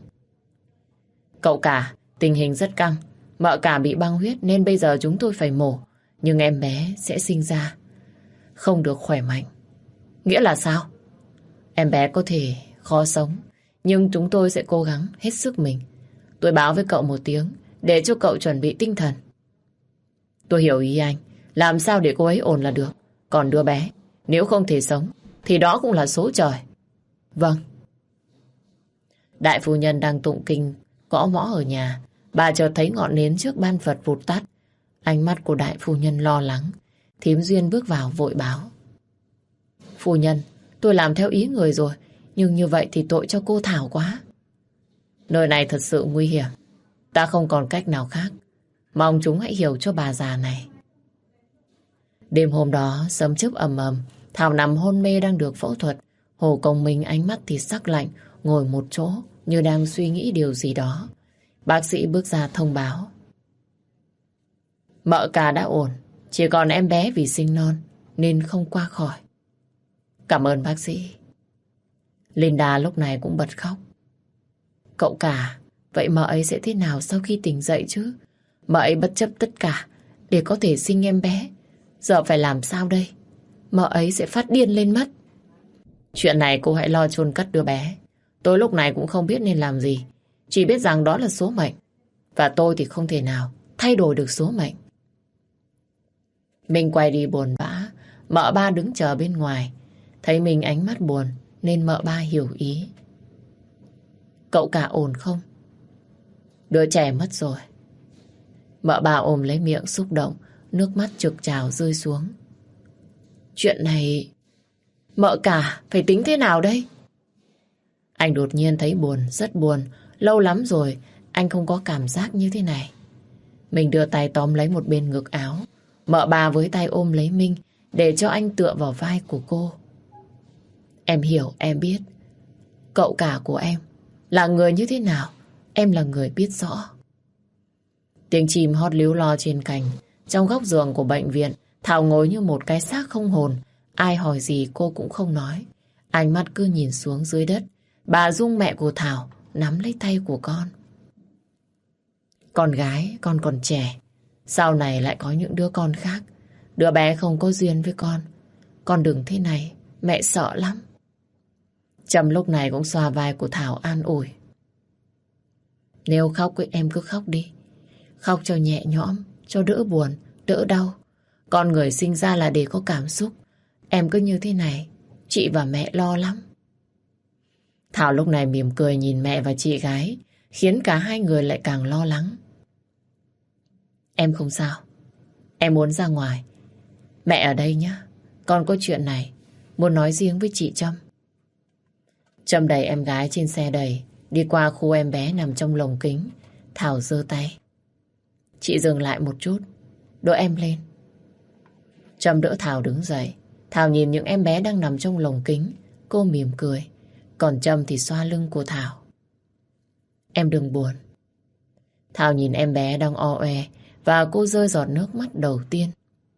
Speaker 1: Cậu cả, tình hình rất căng. Mợ cả bị băng huyết nên bây giờ chúng tôi phải mổ. Nhưng em bé sẽ sinh ra không được khỏe mạnh. Nghĩa là sao? Em bé có thể khó sống. Nhưng chúng tôi sẽ cố gắng hết sức mình. Tôi báo với cậu một tiếng để cho cậu chuẩn bị tinh thần. Tôi hiểu ý anh. Làm sao để cô ấy ổn là được. Còn đứa bé, nếu không thể sống thì đó cũng là số trời. Vâng. Đại phu nhân đang tụng kinh gõ mõ ở nhà. Bà chợt thấy ngọn nến trước ban Phật vụt tắt. Ánh mắt của đại phu nhân lo lắng. Thím Duyên bước vào vội báo. Phu nhân, tôi làm theo ý người rồi, nhưng như vậy thì tội cho cô Thảo quá. Nơi này thật sự nguy hiểm. Ta không còn cách nào khác. Mong chúng hãy hiểu cho bà già này. Đêm hôm đó, sấm chớp ầm ầm. Thảo nằm hôn mê đang được phẫu thuật. Hồ Công Minh ánh mắt thì sắc lạnh, ngồi một chỗ như đang suy nghĩ điều gì đó. Bác sĩ bước ra thông báo. Mợ cả đã ổn, chỉ còn em bé vì sinh non nên không qua khỏi. Cảm ơn bác sĩ. Linda lúc này cũng bật khóc. Cậu cả, vậy mợ ấy sẽ thế nào sau khi tỉnh dậy chứ? Mợ ấy bất chấp tất cả để có thể sinh em bé. Giờ phải làm sao đây? Mợ ấy sẽ phát điên lên mất. Chuyện này cô hãy lo chôn cất đứa bé. Tôi lúc này cũng không biết nên làm gì. Chỉ biết rằng đó là số mệnh. Và tôi thì không thể nào thay đổi được số mệnh. Mình quay đi buồn bã. Mợ ba đứng chờ bên ngoài. Thấy mình ánh mắt buồn nên mợ ba hiểu ý. Cậu cả ổn không? Đứa trẻ mất rồi. Mợ ba ôm lấy miệng xúc động, nước mắt trực trào rơi xuống. Chuyện này mợ cả phải tính thế nào đây? Anh đột nhiên thấy buồn, rất buồn. Lâu lắm rồi anh không có cảm giác như thế này. Mình đưa tay tóm lấy một bên ngực áo. Mợ bà với tay ôm lấy Minh để cho anh tựa vào vai của cô. Em hiểu, em biết. Cậu cả của em là người như thế nào, em là người biết rõ. Tiếng chim hót líu lo trên cành. Trong góc giường của bệnh viện, Thảo ngồi như một cái xác không hồn. Ai hỏi gì cô cũng không nói. Ánh mắt cứ nhìn xuống dưới đất. Bà Dung mẹ của Thảo nắm lấy tay của con. Con gái, con còn trẻ. Sau này lại có những đứa con khác. Đứa bé không có duyên với con. Con đừng thế này, mẹ sợ lắm. Trâm lúc này cũng xoa vai của Thảo an ủi. Nếu khóc em cứ khóc đi. Khóc cho nhẹ nhõm, cho đỡ buồn, đỡ đau. Con người sinh ra là để có cảm xúc. Em cứ như thế này, chị và mẹ lo lắm. Thảo lúc này mỉm cười nhìn mẹ và chị gái, khiến cả hai người lại càng lo lắng. Em không sao. Em muốn ra ngoài. Mẹ ở đây nhé. Con có chuyện này muốn nói riêng với chị Trâm. Trâm đẩy em gái trên xe đẩy, đi qua khu em bé nằm trong lồng kính. Thảo giơ tay. Chị dừng lại một chút, đỡ em lên. Trâm đỡ Thảo đứng dậy. Thảo nhìn những em bé đang nằm trong lồng kính. Cô mỉm cười. Còn Trâm thì xoa lưng của Thảo. Em đừng buồn. Thảo nhìn em bé đang o oe và cô rơi giọt nước mắt đầu tiên.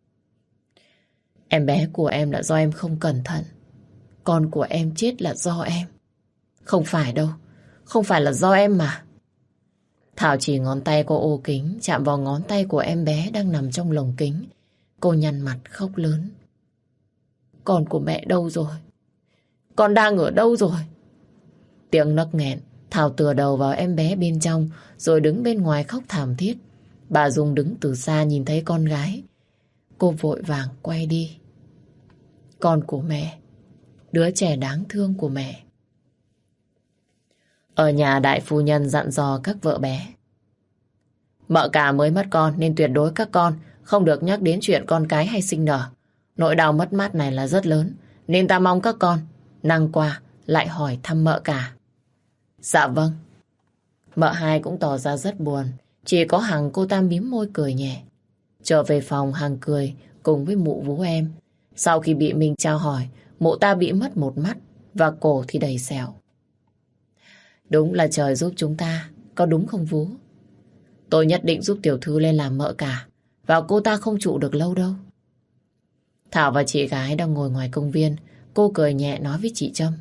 Speaker 1: Em bé của em là do em không cẩn thận. Con của em chết là do em. Không phải đâu. Không phải là do em mà. Thảo chỉ ngón tay qua ô kính chạm vào ngón tay của em bé đang nằm trong lồng kính. Cô nhăn mặt khóc lớn. Con của mẹ đâu rồi? Con đang ở đâu rồi? Tiếng nấc nghẹn. Thảo tựa đầu vào em bé bên trong rồi đứng bên ngoài khóc thảm thiết. Bà Dung đứng từ xa nhìn thấy con gái. Cô vội vàng quay đi. Con của mẹ. Đứa trẻ đáng thương của mẹ. Ở nhà đại phu nhân dặn dò các vợ bé. Mợ cả mới mất con nên tuyệt đối các con không được nhắc đến chuyện con cái hay sinh nở. Nỗi đau mất mát này là rất lớn nên ta mong các con năng qua lại hỏi thăm mợ cả. Dạ vâng. Mợ hai cũng tỏ ra rất buồn. Chỉ có Hằng cô ta mím môi cười nhẹ. Trở về phòng Hằng cười cùng với mụ vú em. Sau khi bị mình trao hỏi, mụ ta bị mất một mắt và cổ thì đầy sẹo. Đúng là trời giúp chúng ta, có đúng không vú? Tôi nhất định giúp tiểu thư lên làm mợ cả và cô ta không trụ được lâu đâu. Thảo và chị gái đang ngồi ngoài công viên. Cô cười nhẹ nói với chị Trâm.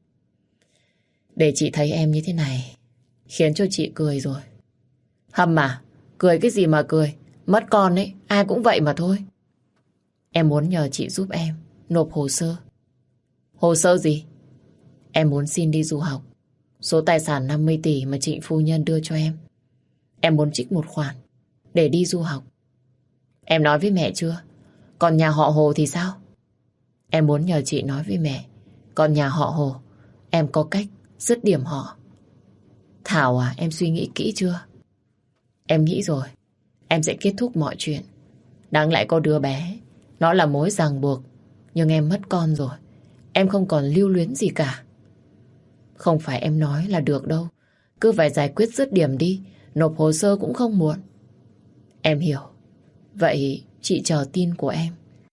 Speaker 1: Để chị thấy em như thế này khiến cho chị cười rồi. Hâm à, cười cái gì mà cười? Mất con ấy, ai cũng vậy mà thôi. Em muốn nhờ chị giúp em nộp hồ sơ. Hồ sơ gì? Em muốn xin đi du học. số tài sản 50 tỷ mà chị phu nhân đưa cho em. Em muốn trích một khoản để đi du học. Em nói với mẹ chưa? Còn nhà họ Hồ thì sao? Em muốn nhờ chị nói với mẹ. Còn nhà họ Hồ, em có cách dứt điểm họ. Thảo à, em suy nghĩ kỹ chưa? Em nghĩ rồi, em sẽ kết thúc mọi chuyện. Đáng lẽ có đứa bé, nó là mối ràng buộc. Nhưng em mất con rồi, em không còn lưu luyến gì cả. Không phải em nói là được đâu. Cứ phải giải quyết dứt điểm đi. Nộp hồ sơ cũng không muộn. Em hiểu. Vậy chị chờ tin của em.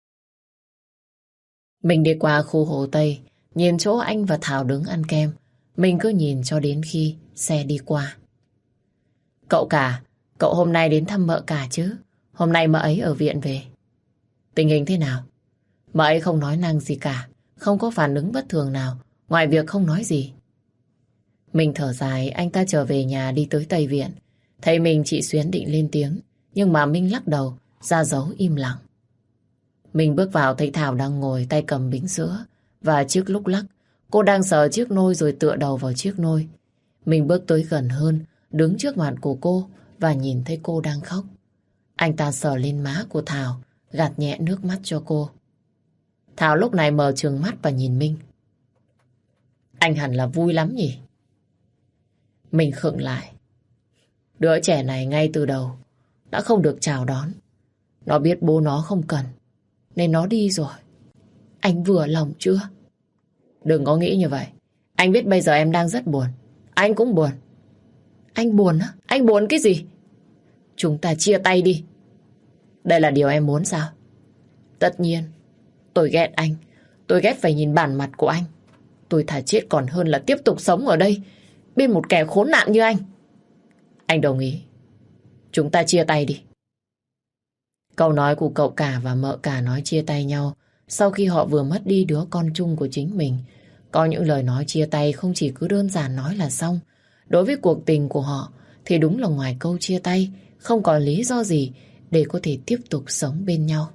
Speaker 1: Mình đi qua khu Hồ Tây, nhìn chỗ anh và Thảo đứng ăn kem. Mình cứ nhìn cho đến khi xe đi qua. Cậu cả, cậu hôm nay đến thăm mợ cả chứ? Hôm nay mợ ấy ở viện về. Tình hình thế nào? Mợ ấy không nói năng gì cả, không có phản ứng bất thường nào, ngoài việc không nói gì. Mình thở dài, anh ta trở về nhà đi tới Tây Viện. Thấy mình, chị Xuyến định lên tiếng, nhưng mà Minh lắc đầu, ra dấu im lặng. Mình bước vào thấy Thảo đang ngồi tay cầm bính sữa và chiếc lúc lắc. Cô đang sờ chiếc nôi rồi tựa đầu vào chiếc nôi. Mình bước tới gần hơn, đứng trước mặt của cô và nhìn thấy cô đang khóc. Anh ta sờ lên má của Thảo, gạt nhẹ nước mắt cho cô. Thảo lúc này mở trừng mắt và nhìn Minh. Anh hẳn là vui lắm nhỉ? Mình khựng lại. Đứa trẻ này ngay từ đầu đã không được chào đón. Nó biết bố nó không cần, nên nó đi rồi. Anh vừa lòng chưa? Đừng có nghĩ như vậy. Anh biết bây giờ em đang rất buồn. Anh cũng buồn. Anh buồn á? Anh buồn cái gì? Chúng ta chia tay đi. Đây là điều em muốn sao? Tất nhiên. Tôi ghét anh. Tôi ghét phải nhìn bản mặt của anh. Tôi thà chết còn hơn là tiếp tục sống ở đây bên một kẻ khốn nạn như anh. Anh đồng ý. Chúng ta chia tay đi. Câu nói của cậu cả và mợ cả nói chia tay nhau sau khi họ vừa mất đi đứa con chung của chính mình. Có những lời nói chia tay không chỉ cứ đơn giản nói là xong. Đối với cuộc tình của họ thì đúng là ngoài câu chia tay không còn lý do gì để có thể tiếp tục sống bên nhau.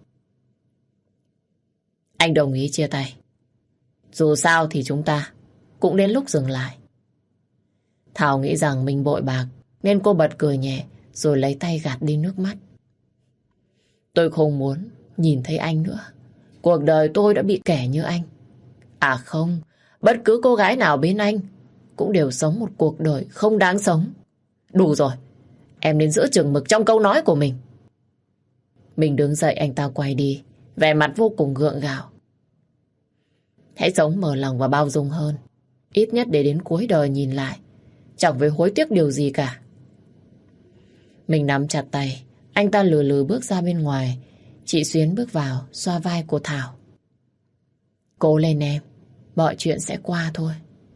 Speaker 1: Anh đồng ý chia tay. Dù sao thì chúng ta cũng đến lúc dừng lại. Thảo nghĩ rằng mình bội bạc nên cô bật cười nhẹ rồi lấy tay gạt đi nước mắt. Tôi không muốn nhìn thấy anh nữa. Cuộc đời tôi đã bị kẻ như anh. À không, bất cứ cô gái nào bên anh cũng đều sống một cuộc đời không đáng sống. Đủ rồi, em nên giữ chừng mực trong câu nói của mình. Mình đứng dậy, anh ta quay đi, vẻ mặt vô cùng gượng gạo. Hãy sống mở lòng và bao dung hơn. Ít nhất để đến cuối đời nhìn lại chẳng phải hối tiếc điều gì cả. Mình nắm chặt tay. Anh ta lừ lừ bước ra bên ngoài. Chị Xuyến bước vào xoa vai của Thảo. Cố lên em, mọi chuyện sẽ qua thôi.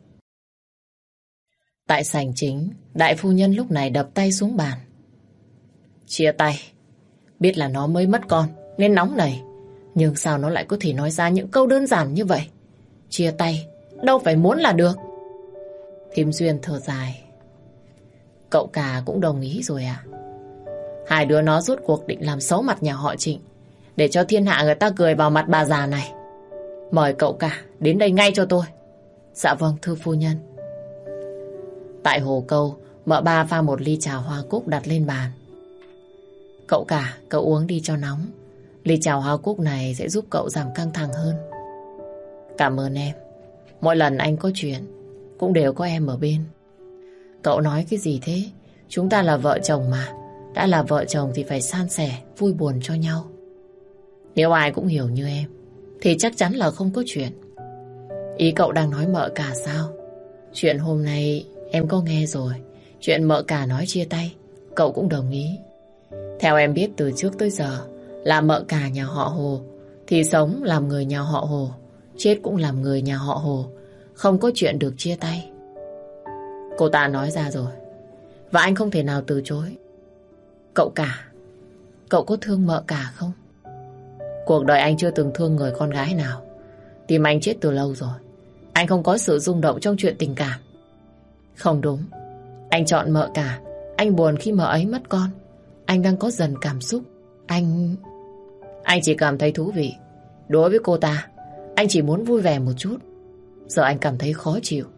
Speaker 1: Tại sảnh chính, đại phu nhân lúc này đập tay xuống bàn. Chia tay. Biết là nó mới mất con nên nóng nảy, nhưng sao nó lại có thể nói ra những câu đơn giản như vậy? Chia tay, đâu phải muốn là được. Thím Duyên thở dài. Cậu cả cũng đồng ý rồi à? Hai đứa nó rốt cuộc định làm xấu mặt nhà họ Trịnh để cho thiên hạ người ta cười vào mặt bà già này. Mời cậu cả đến đây ngay cho tôi. Dạ vâng, thưa phu nhân. Tại hồ câu, mợ ba pha một ly trà hoa cúc đặt lên bàn. Cậu cả, cậu uống đi cho nóng. Ly trà hoa cúc này sẽ giúp cậu giảm căng thẳng hơn. Cảm ơn em. Mỗi lần anh có chuyện cũng đều có em ở bên. Cậu nói cái gì thế? Chúng ta là vợ chồng mà. Đã là vợ chồng thì phải san sẻ, vui buồn cho nhau. Nếu ai cũng hiểu như em thì chắc chắn là không có chuyện. Ý cậu đang nói mợ cả sao? Chuyện hôm nay em có nghe rồi. Chuyện mợ cả nói chia tay cậu cũng đồng ý. Theo em biết từ trước tới giờ là mợ cả nhà họ Hồ thì sống làm người nhà họ Hồ, chết cũng làm người nhà họ Hồ. Không có chuyện được chia tay. Cô ta nói ra rồi và anh không thể nào từ chối. Cậu cả, cậu có thương mợ cả không? Cuộc đời anh chưa từng thương người con gái nào. Tim anh chết từ lâu rồi. Anh không có sự rung động trong chuyện tình cảm. Không đúng. Anh chọn mợ cả. Anh buồn khi mợ ấy mất con. Anh đang có dần cảm xúc. Anh chỉ cảm thấy thú vị. Đối với cô ta, anh chỉ muốn vui vẻ một chút. Giờ anh cảm thấy khó chịu.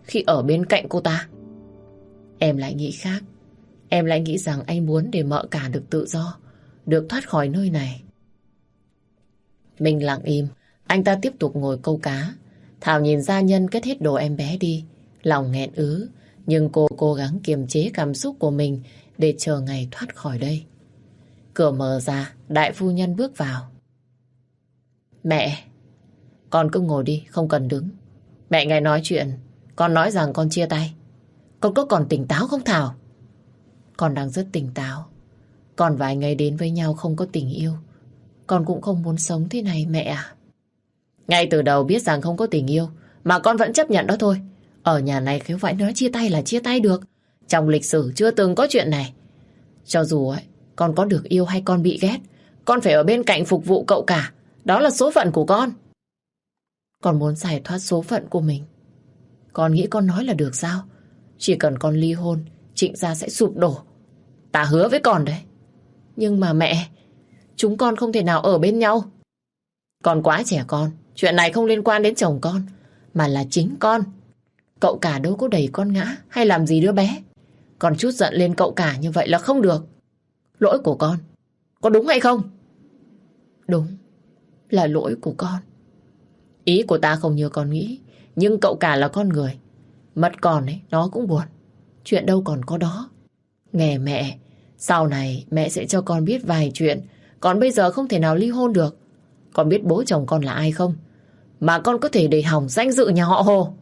Speaker 1: khi ở bên cạnh cô ta. Em lại nghĩ khác. Em lại nghĩ rằng anh muốn để Mợ Cả được tự do, được thoát khỏi nơi này. Mình lặng im, anh ta tiếp tục ngồi câu cá. Thảo nhìn gia nhân cất hết đồ em bé đi, lòng nghẹn ứ, nhưng cô cố gắng kiềm chế cảm xúc của mình để chờ ngày thoát khỏi đây. Cửa mở ra, đại phu nhân bước vào. Mẹ, con cứ ngồi đi, không cần đứng. Mẹ nghe nói chuyện, con nói rằng con chia tay. Con có còn tỉnh táo không Thảo? Con đang rất tỉnh táo. Con và anh ấy đến với nhau không có tình yêu. Con cũng không muốn sống thế này mẹ à. Ngay từ đầu biết rằng không có tình yêu mà con vẫn chấp nhận đó thôi. Ở nhà này nếu phải nói chia tay là chia tay được. Trong lịch sử chưa từng có chuyện này. Cho dù ấy, con có được yêu hay con bị ghét, con phải ở bên cạnh phục vụ cậu cả. Đó là số phận của con. Con muốn giải thoát số phận của mình. Con nghĩ con nói là được sao? Chỉ cần con ly hôn, Trịnh gia sẽ sụp đổ. Ta hứa với con đấy. Nhưng mà mẹ, chúng con không thể nào ở bên nhau. Con quá trẻ con, chuyện này không liên quan đến chồng con, mà là chính con. Cậu cả đâu có đẩy con ngã hay làm gì đứa bé. Con chút giận lên cậu cả như vậy là không được. Lỗi của con, có đúng hay không? Đúng, là lỗi của con. Ý của ta không như con nghĩ, nhưng cậu cả là con người. Mất con ấy, nó cũng buồn. Chuyện đâu còn có đó. Nghe mẹ, sau này mẹ sẽ cho con biết vài chuyện. Còn bây giờ không thể nào ly hôn được. Con biết bố chồng con là ai không? Mà con có thể để hỏng danh dự nhà họ Hồ.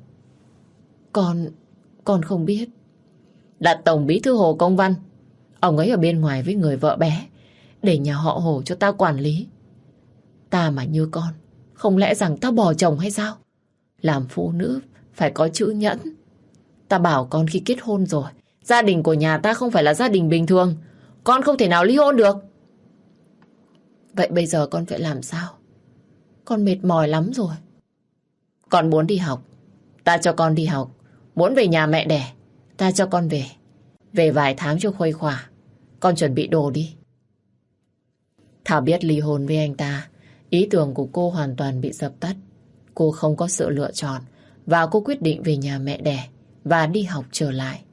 Speaker 1: Con không biết. Là Tổng Bí thư Hồ Công Văn. Ông ấy ở bên ngoài với người vợ bé, để nhà họ Hồ cho ta quản lý. Ta mà như con, không lẽ rằng ta bỏ chồng hay sao? Làm phụ nữ phải có chữ nhẫn. Ta bảo con khi kết hôn rồi, gia đình của nhà ta không phải là gia đình bình thường. Con không thể nào ly hôn được. Vậy bây giờ con phải làm sao? Con mệt mỏi lắm rồi. Con muốn đi học, ta cho con đi học. Muốn về nhà mẹ đẻ, ta cho con về. Về vài tháng cho khuây khỏa. Con chuẩn bị đồ đi. Thảo biết ly hôn với anh ta, ý tưởng của cô hoàn toàn bị dập tắt. Cô không có sự lựa chọn và cô quyết định về nhà mẹ đẻ và đi học trở lại.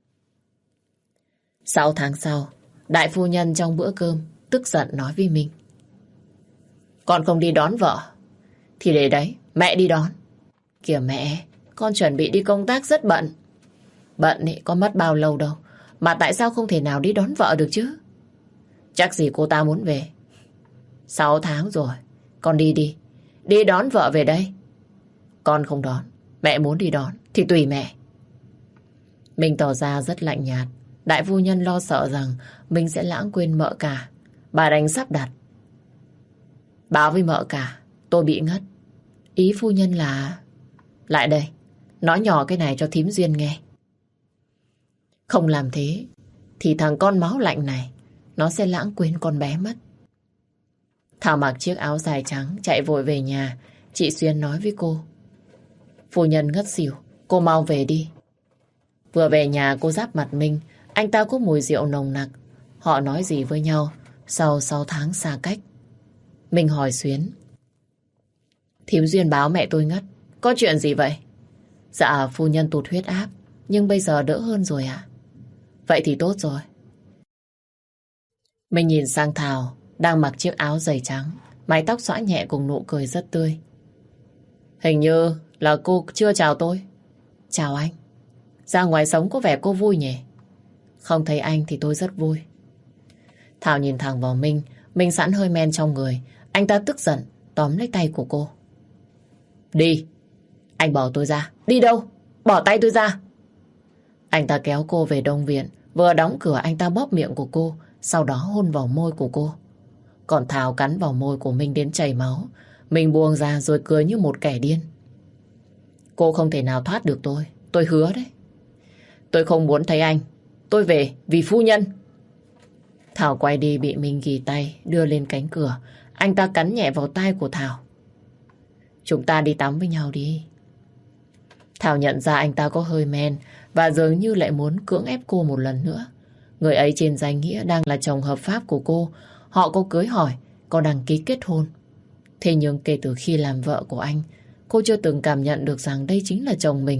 Speaker 1: 6 tháng sau, đại phu nhân trong bữa cơm tức giận nói với mình. Con không đi đón vợ thì để đấy, mẹ đi đón. Kìa mẹ, con chuẩn bị đi công tác rất bận. Bận ý, có mất bao lâu đâu. Mà tại sao không thể nào đi đón vợ được chứ? Chắc gì cô ta muốn về. 6 tháng rồi, con đi đi. Đi đón vợ về đây. Con không đón, mẹ muốn đi đón thì tùy mẹ. Mình tỏ ra rất lạnh nhạt. Đại phu nhân lo sợ rằng mình sẽ lãng quên Mợ Cả. Bà đành sắp đặt. Báo với Mợ Cả, tôi bị ngất. Ý phu nhân là... Lại đây, nói nhỏ cái này cho thím Duyên nghe. Không làm thế thì thằng con máu lạnh này nó sẽ lãng quên con bé mất. Thảo mặc chiếc áo dài trắng chạy vội về nhà. Chị Xuyên nói với cô. Phu nhân ngất xỉu, cô mau về đi. Vừa về nhà cô giáp mặt Minh. Anh ta có mùi rượu nồng nặc. Họ nói gì với nhau sau 6 tháng xa cách. Minh hỏi Xuyến. Thím Duyên báo mẹ tôi ngất. Có chuyện gì vậy? Dạ phu nhân tụt huyết áp, nhưng bây giờ đỡ hơn rồi ạ. Vậy thì tốt rồi. Mình nhìn sang Thảo đang mặc chiếc áo dày trắng, mái tóc xõa nhẹ cùng nụ cười rất tươi. Hình như là cô chưa chào tôi. Chào anh. Ra ngoài sống có vẻ cô vui nhỉ? Không thấy anh thì tôi rất vui. Thảo nhìn thẳng vào Minh. Minh sẵn hơi men trong người. Anh ta tức giận tóm lấy tay của cô. Đi. Anh bỏ tôi ra. Đi đâu? Bỏ tay tôi ra. Anh ta kéo cô về Đông Viện. Vừa đóng cửa anh ta bóp miệng của cô, sau đó hôn vào môi của cô. Còn Thảo cắn vào môi của Minh đến chảy máu. Mình buông ra rồi cười như một kẻ điên. Cô không thể nào thoát được tôi hứa đấy. Tôi không muốn thấy anh. Tôi về vì phu nhân. Thảo quay đi bị Minh ghì tay đưa lên cánh cửa. Anh ta cắn nhẹ vào tai của Thảo. Chúng ta đi tắm với nhau đi. Thảo nhận ra anh ta có hơi men và dường như lại muốn cưỡng ép cô một lần nữa. Người ấy trên danh nghĩa đang là chồng hợp pháp của cô. Họ có cưới hỏi, có đăng ký kết hôn. Thế nhưng kể từ khi làm vợ của anh, cô chưa từng cảm nhận được rằng đây chính là chồng mình.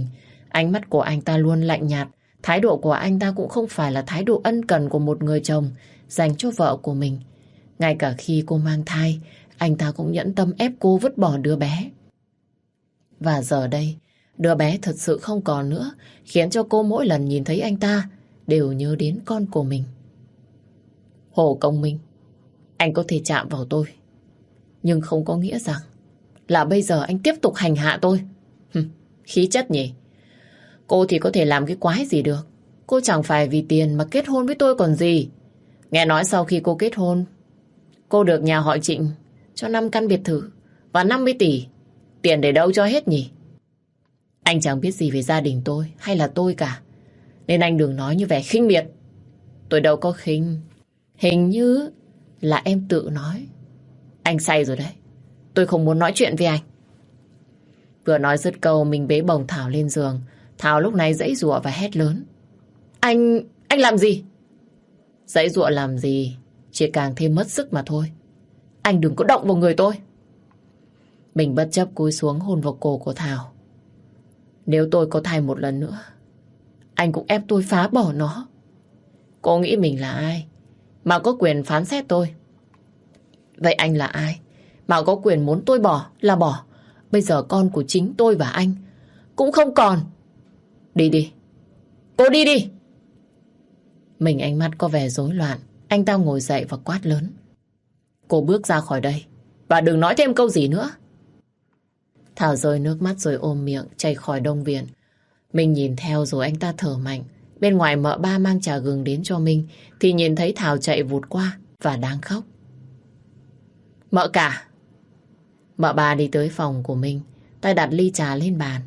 Speaker 1: Ánh mắt của anh ta luôn lạnh nhạt. Thái độ của anh ta cũng không phải là thái độ ân cần của một người chồng dành cho vợ của mình. Ngay cả khi cô mang thai, anh ta cũng nhẫn tâm ép cô vứt bỏ đứa bé. Và giờ đây, đứa bé thật sự không còn nữa, khiến cho cô mỗi lần nhìn thấy anh ta đều nhớ đến con của mình. Hồ Công Minh, anh có thể chạm vào tôi, nhưng không có nghĩa rằng là bây giờ anh tiếp tục hành hạ tôi. Khí chất nhỉ? Cô thì có thể làm cái quái gì được. Cô chẳng phải vì tiền mà kết hôn với tôi còn gì. Nghe nói sau khi cô kết hôn, cô được nhà họ Trịnh cho 5 căn biệt thự và 50 tỷ. Tiền để đâu cho hết nhỉ? Anh chẳng biết gì về gia đình tôi hay là tôi cả. Nên anh đừng nói như vẻ khinh miệt. Tôi đâu có khinh. Hình như là em tự nói. Anh say rồi đấy. Tôi không muốn nói chuyện với anh. Vừa nói dứt câu, mình bế bồng Thảo lên giường. Thảo lúc này giãy giụa và hét lớn. Anh làm gì? Giãy giụa làm gì? Chỉ càng thêm mất sức mà thôi. Anh đừng có động vào người tôi. Mình bất chấp cúi xuống hôn vào cổ của Thảo. Nếu tôi có thai một lần nữa, anh cũng ép tôi phá bỏ nó. Cô nghĩ mình là ai mà có quyền phán xét tôi? Vậy anh là ai mà có quyền muốn tôi bỏ là bỏ? Bây giờ con của chính tôi và anh cũng không còn. Đi đi. Cô đi đi. Mình ánh mắt có vẻ rối loạn. Anh ta ngồi dậy và quát lớn. Cô bước ra khỏi đây và đừng nói thêm câu gì nữa. Thảo rơi nước mắt rồi ôm miệng chạy khỏi Đông Viện. Mình nhìn theo rồi anh ta thở mạnh. Bên ngoài mợ ba mang trà gừng đến cho mình thì nhìn thấy Thảo chạy vụt qua và đang khóc. Mợ cả. Mợ ba đi tới phòng của mình, tay đặt ly trà lên bàn.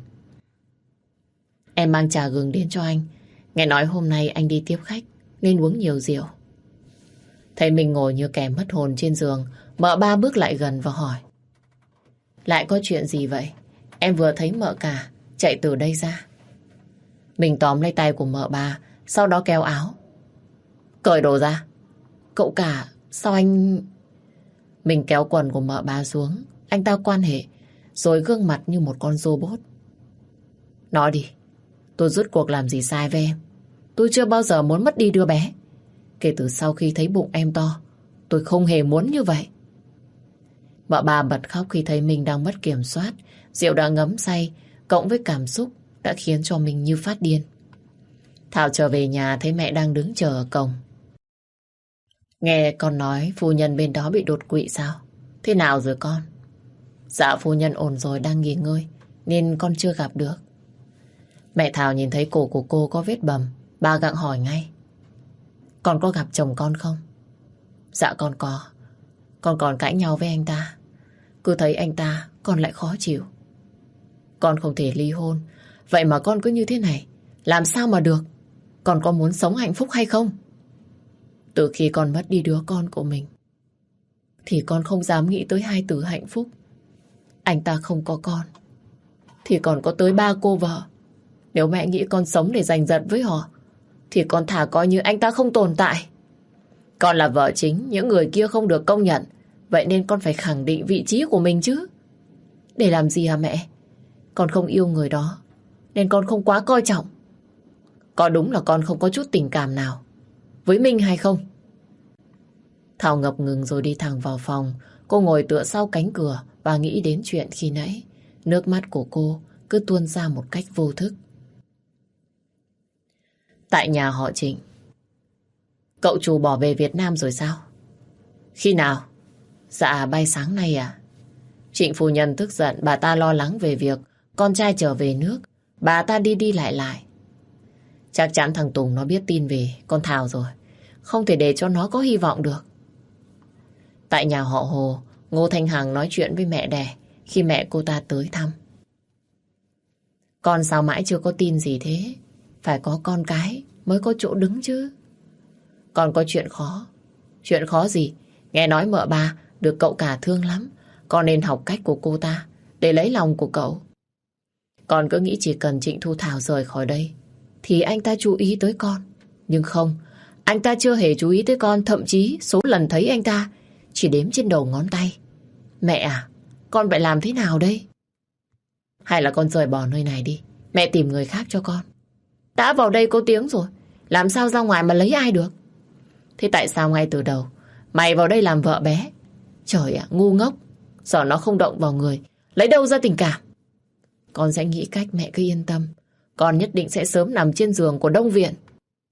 Speaker 1: Em mang trà gừng đến cho anh. Nghe nói hôm nay anh đi tiếp khách nên uống nhiều rượu. Thấy mình ngồi như kẻ mất hồn trên giường, mợ ba bước lại gần và hỏi. Lại có chuyện gì vậy? Em vừa thấy mợ cả chạy từ đây ra. Mình tóm lấy tay của mợ ba, sau đó kéo áo. Cởi đồ ra. Cậu cả, sao anh... Mình kéo quần của mợ ba xuống. Anh ta quan hệ, rồi gương mặt như một con robot. Nói đi, tôi rốt cuộc làm gì sai với em? Tôi chưa bao giờ muốn mất đi đứa bé. Kể từ sau khi thấy bụng em to, tôi không hề muốn như vậy. Mợ ba bật khóc khi thấy mình đang mất kiểm soát. Rượu đã ngấm say, cộng với cảm xúc đã khiến cho mình như phát điên. Thảo trở về nhà thấy mẹ đang đứng chờ ở cổng. Nghe con nói phu nhân bên đó bị đột quỵ sao? Thế nào rồi con? Dạ phu nhân ổn rồi, đang nghỉ ngơi nên con chưa gặp được. Mẹ Thảo nhìn thấy cổ của cô có vết bầm, bà gặng hỏi ngay. Con có gặp chồng con không? Dạ con có. Con còn cãi nhau với anh ta. Cứ thấy anh ta con lại khó chịu. Con không thể ly hôn. Vậy mà con cứ như thế này, làm sao mà được? Con có muốn sống hạnh phúc hay không? Từ khi con mất đi đứa con của mình thì con không dám nghĩ tới hai từ hạnh phúc. Anh ta không có con thì còn có tới 3 cô vợ. Nếu mẹ nghĩ con sống để giành giật với họ thì con thà coi như anh ta không tồn tại. Con là vợ chính, những người kia không được công nhận. Vậy nên con phải khẳng định vị trí của mình chứ. Để làm gì hả mẹ? Con không yêu người đó nên con không quá coi trọng. Có đúng là con không có chút tình cảm nào với Minh hay không? Thảo ngập ngừng rồi đi thẳng vào phòng. Cô ngồi tựa sau cánh cửa và nghĩ đến chuyện khi nãy. Nước mắt của cô cứ tuôn ra một cách vô thức. Tại nhà họ Trịnh. Cậu chủ bỏ về Việt Nam rồi sao? Khi nào? Dạ bay sáng nay à? Trịnh phu nhân tức giận, bà ta lo lắng về việc con trai trở về nước. Bà ta đi đi lại lại. Chắc chắn thằng Tùng nó biết tin về con Thảo rồi. Không thể để cho nó có hy vọng được. Tại nhà họ Hồ, Ngô Thanh Hằng nói chuyện với mẹ đẻ khi mẹ cô ta tới thăm. Con sao mãi chưa có tin gì thế? Phải có con cái mới có chỗ đứng chứ. Con có chuyện khó. Chuyện khó gì? Nghe nói mợ ba được cậu cả thương lắm. Con nên học cách của cô ta để lấy lòng của cậu. Con cứ nghĩ chỉ cần Trịnh Thu Thảo rời khỏi đây thì anh ta chú ý tới con. Nhưng không, anh ta chưa hề chú ý tới con. Thậm chí số lần thấy anh ta chỉ đếm trên đầu ngón tay. Mẹ à, con phải làm thế nào đây? Hay là con rời bỏ nơi này đi, Mẹ tìm người khác cho con. Đã vào đây có tiếng rồi, làm sao ra ngoài mà lấy ai được? Thế tại sao ngay từ đầu mày vào đây làm vợ bé? Trời ạ, ngu ngốc. Giờ nó không động vào người, lấy đâu ra tình cảm? Con sẽ nghĩ cách, mẹ cứ yên tâm. Con nhất định sẽ sớm nằm trên giường của Đông Viện.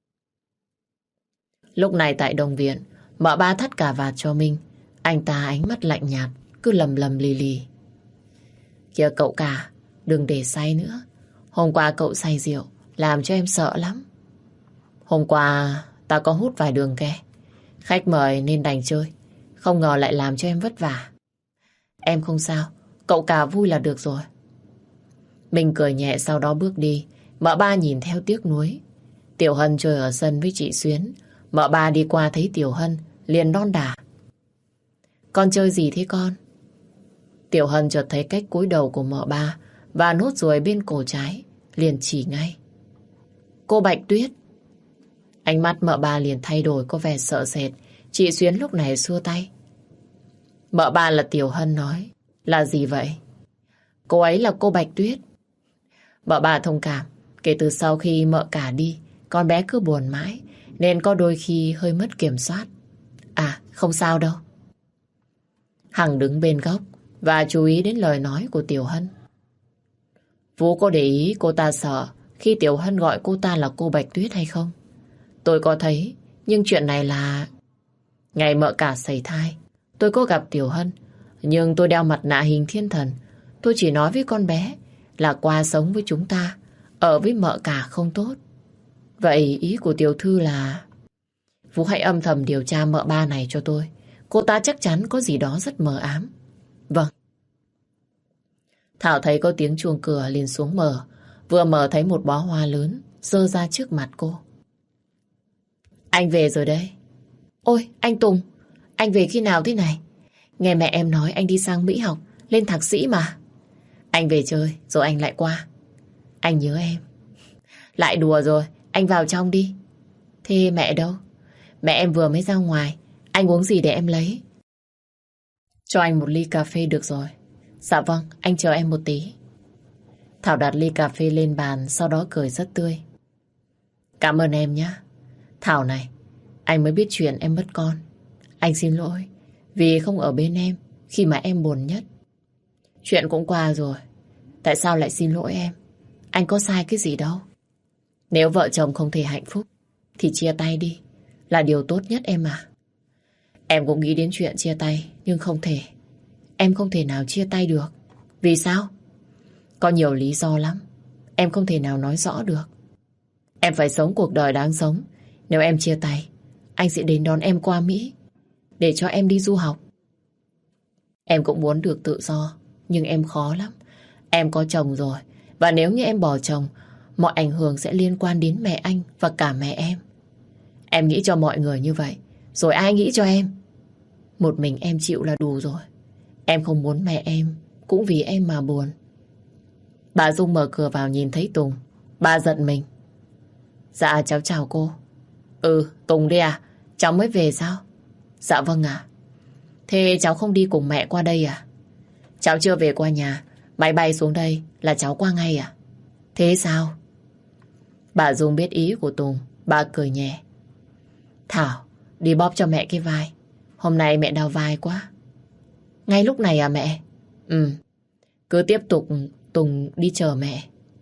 Speaker 1: Lúc này tại Đông Viện, mợ ba thắt cà vạt cho Minh. Anh ta ánh mắt lạnh nhạt, cứ lầm lầm lì lì. Kìa cậu cả, đừng để say nữa. Hôm qua cậu say rượu, làm cho em sợ lắm. Hôm qua ta có hút vài đường ke. Khách mời nên đành chơi, không ngờ lại làm cho em vất vả. Em không sao, cậu cả vui là được rồi. Mình cười nhẹ sau đó bước đi. Mợ ba nhìn theo tiếc nuối. Tiểu Hân chơi ở sân với chị Xuyến. Mợ ba đi qua thấy Tiểu Hân liền đon đả. Con chơi gì thế con? Tiểu Hân chợt thấy cách cúi đầu của mợ ba và nốt ruồi bên cổ trái, liền chỉ ngay. Cô Bạch Tuyết. Ánh mắt mợ ba liền thay đổi, có vẻ sợ sệt. Chị Xuyến lúc này xua tay. Mợ ba là Tiểu Hân nói. Là gì vậy? Cô ấy là cô Bạch Tuyết. Mợ ba thông cảm. Kể từ sau khi mợ cả đi, con bé cứ buồn mãi, nên có đôi khi hơi mất kiểm soát. À, không sao đâu. Hằng đứng bên góc và chú ý đến lời nói của Tiểu Hân. Vũ có để ý cô ta sợ khi Tiểu Hân gọi cô ta là cô Bạch Tuyết hay không? Tôi có thấy, nhưng chuyện này là... Ngày mợ cả sẩy thai, tôi có gặp Tiểu Hân, nhưng tôi đeo mặt nạ hình thiên thần. Tôi chỉ nói với con bé là qua sống với chúng ta, ở với mợ cả không tốt. Vậy ý của tiểu thư là... Vũ hãy âm thầm điều tra mợ ba này cho tôi. Cô ta chắc chắn có gì đó rất mờ ám. Vâng. Thảo thấy có tiếng chuông cửa liền xuống mở. Vừa mở thấy một bó hoa lớn giơ ra trước mặt cô. Anh về rồi đây. Ôi, anh Tùng, anh về khi nào thế này? Nghe mẹ em nói anh đi sang Mỹ học, lên thạc sĩ mà. Anh về chơi, rồi anh lại qua. Anh nhớ em. Lại đùa rồi, anh vào trong đi. Thế mẹ đâu? Mẹ em vừa mới ra ngoài. Anh uống gì để em lấy? Cho anh một ly cà phê được rồi. Dạ vâng, anh chờ em một tí. Thảo đặt ly cà phê lên bàn, sau đó cười rất tươi. Cảm ơn em nhé. Thảo này, anh mới biết chuyện em mất con. Anh xin lỗi vì không ở bên em khi mà em buồn nhất. Chuyện cũng qua rồi, tại sao lại xin lỗi em? Anh có sai cái gì đâu. Nếu vợ chồng không thể hạnh phúc thì chia tay đi, là điều tốt nhất em à. Em cũng nghĩ đến chuyện chia tay, nhưng không thể. Em không thể nào chia tay được. Vì sao? Có nhiều lý do lắm, em không thể nào nói rõ được. Em phải sống cuộc đời đáng sống. Nếu em chia tay, anh sẽ đến đón em qua Mỹ để cho em đi du học. Em cũng muốn được tự do, nhưng em khó lắm. Em có chồng rồi, và nếu như em bỏ chồng, mọi ảnh hưởng sẽ liên quan đến mẹ anh và cả mẹ em. Em nghĩ cho mọi người như vậy, rồi ai nghĩ cho em? Một mình em chịu là đủ rồi. Em không muốn mẹ em cũng vì em mà buồn. Bà Dung mở cửa vào nhìn thấy Tùng. Bà giận mình. Dạ cháu chào cô. Ừ, Tùng đây à? Cháu mới về sao? Dạ vâng ạ. Thế cháu không đi cùng mẹ qua đây à? Cháu chưa về qua nhà, máy bay xuống đây là cháu qua ngay à? Thế sao? Bà Dung biết ý của Tùng, bà cười nhẹ. Thảo, đi bóp cho mẹ cái vai. Hôm nay mẹ đau vai quá. Ngay lúc này à mẹ? Ừ, cứ tiếp tục, Tùng đi chờ mẹ.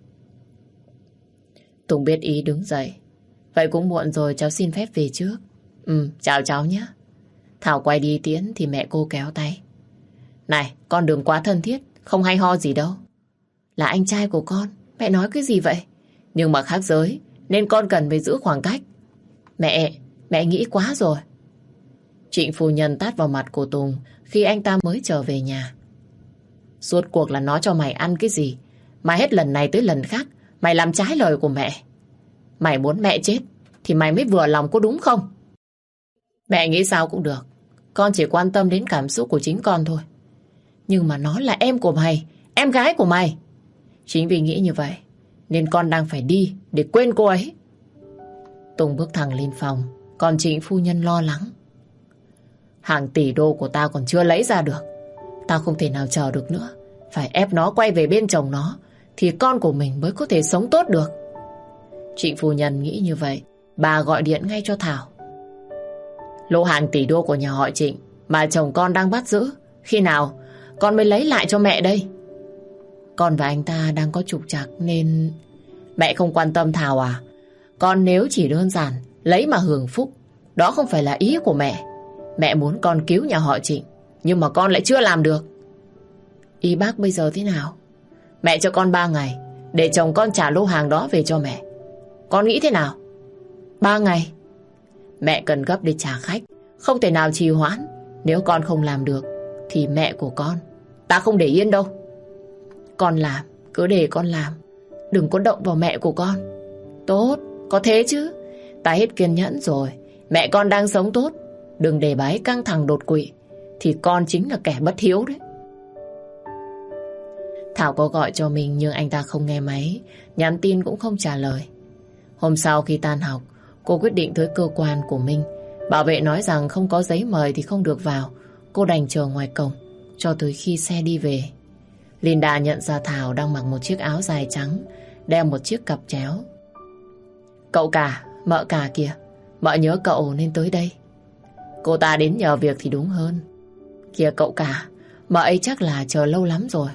Speaker 1: Tùng biết ý đứng dậy. Vậy cũng muộn rồi, cháu xin phép về trước. Ừ, chào cháu nhé. Thảo quay đi tiễn thì mẹ cô kéo tay. Này, con đừng quá thân thiết, không hay ho gì đâu. Là anh trai của con, mẹ nói cái gì vậy? Nhưng mà khác giới, nên con cần phải giữ khoảng cách. Mẹ nghĩ quá rồi. Trịnh phu nhân tát vào mặt của Tùng khi anh ta mới trở về nhà. Suốt cuộc là nó cho mày ăn cái gì mà hết lần này tới lần khác mày làm trái lời của mẹ. Mày muốn mẹ chết thì mày mới vừa lòng, có đúng không? Mẹ nghĩ sao cũng được, con chỉ quan tâm đến cảm xúc của chính con thôi. Nhưng mà nó là em của mày, em gái của mày. Chính vì nghĩ như vậy nên con đang phải đi để quên cô ấy. Tùng bước thẳng lên phòng, còn Trịnh phu nhân lo lắng. Hàng tỷ đô của tao còn chưa lấy ra được, tao không thể nào chờ được nữa. Phải ép nó quay về bên chồng nó thì con của mình mới có thể sống tốt được. Trịnh phu nhân nghĩ như vậy, bà gọi điện ngay cho Thảo. Lô hàng tỷ đô của nhà họ Trịnh mà chồng con đang bắt giữ, khi nào con mới lấy lại cho mẹ đây? Con và anh ta đang có trục trặc nên... Mẹ không quan tâm Thảo à? Con nếu chỉ đơn giản lấy mà hưởng phúc, đó không phải là ý của mẹ. Mẹ muốn con cứu nhà họ Trịnh, nhưng mà con lại chưa làm được. Ý bác bây giờ thế nào? Mẹ cho con 3 ngày để chồng con trả lô hàng đó về cho mẹ. Con nghĩ thế nào? 3 ngày? Mẹ cần gấp để trả khách, không thể nào trì hoãn. Nếu con không làm được thì mẹ của con, ta không để yên đâu. Con làm, cứ để con làm, đừng có động vào mẹ của con. Tốt, có thế chứ. Ta hết kiên nhẫn rồi. Mẹ con đang sống tốt, đừng để bà ấy căng thẳng đột quỵ thì con chính là kẻ bất hiếu đấy. Thảo có gọi cho mình nhưng anh ta không nghe máy, nhắn tin cũng không trả lời. Hôm sau khi tan học, cô quyết định tới cơ quan của mình. Bảo vệ nói rằng không có giấy mời thì không được vào. Cô đành chờ ngoài cổng cho tới khi xe đi về. Linda nhận ra Thảo đang mặc một chiếc áo dài trắng, đeo một chiếc cặp chéo. Cậu cả, mợ cả kìa, mợ nhớ cậu nên tới đây. Cô ta đến nhờ việc thì đúng hơn. Kìa cậu cả, mợ ấy chắc là chờ lâu lắm rồi.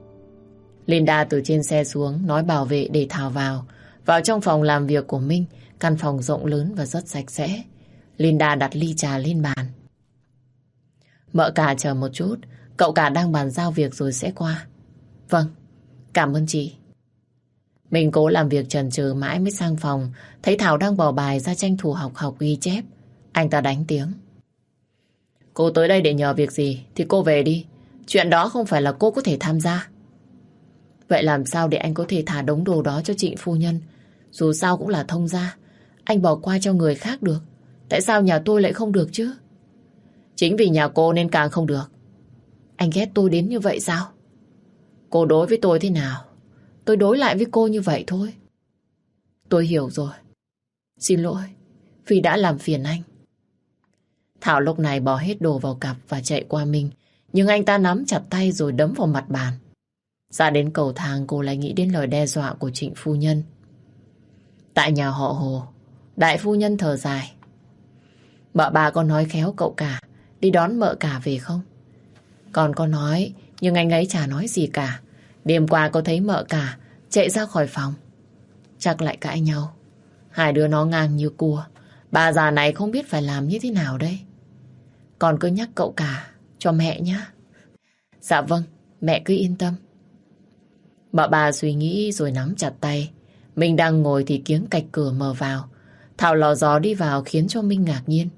Speaker 1: Linda từ trên xe xuống nói bảo vệ để Thảo vào. Vào trong phòng làm việc của Minh, căn phòng rộng lớn và rất sạch sẽ. Linda đặt ly trà lên bàn. Mợ cả chờ một chút, cậu cả đang bàn giao việc rồi sẽ qua. Vâng, cảm ơn chị. Mình cố làm việc chần chừ mãi mới sang phòng, thấy Thảo đang bỏ bài ra tranh thủ học ghi chép. Anh ta đánh tiếng. Cô tới đây để nhờ việc gì thì cô về đi. Chuyện đó không phải là cô có thể tham gia. Vậy làm sao để anh có thể thả đống đồ đó cho Trịnh phu nhân? Dù sao cũng là thông gia, anh bỏ qua cho người khác được. Tại sao nhà tôi lại không được chứ? Chính vì nhà cô nên càng không được. Anh ghét tôi đến như vậy sao? Cô đối với tôi thế nào, tôi đối lại với cô như vậy thôi. Tôi hiểu rồi. Xin lỗi vì đã làm phiền anh. Thảo lúc này bỏ hết đồ vào cặp và chạy qua Minh. Nhưng anh ta nắm chặt tay rồi đấm vào mặt bàn. Ra đến cầu thang cô lại nghĩ đến lời đe dọa của Trịnh phu nhân. Tại nhà họ Hồ, đại phu nhân thở dài. Mợ bà có nói khéo cậu cả đi đón mợ cả về không? Còn có nói, nhưng anh ấy chả nói gì cả. Đêm qua có thấy mợ cả chạy ra khỏi phòng. Chắc lại cãi nhau. Hai đứa nó ngang như cua. Bà già này không biết phải làm như thế nào đây. Còn cứ nhắc cậu cả cho mẹ nhé. Dạ vâng, mẹ cứ yên tâm. Mợ bà suy nghĩ rồi nắm chặt tay. Mình đang ngồi thì tiếng cạch cửa mở vào. Thảo lò dò đi vào khiến cho Minh ngạc nhiên.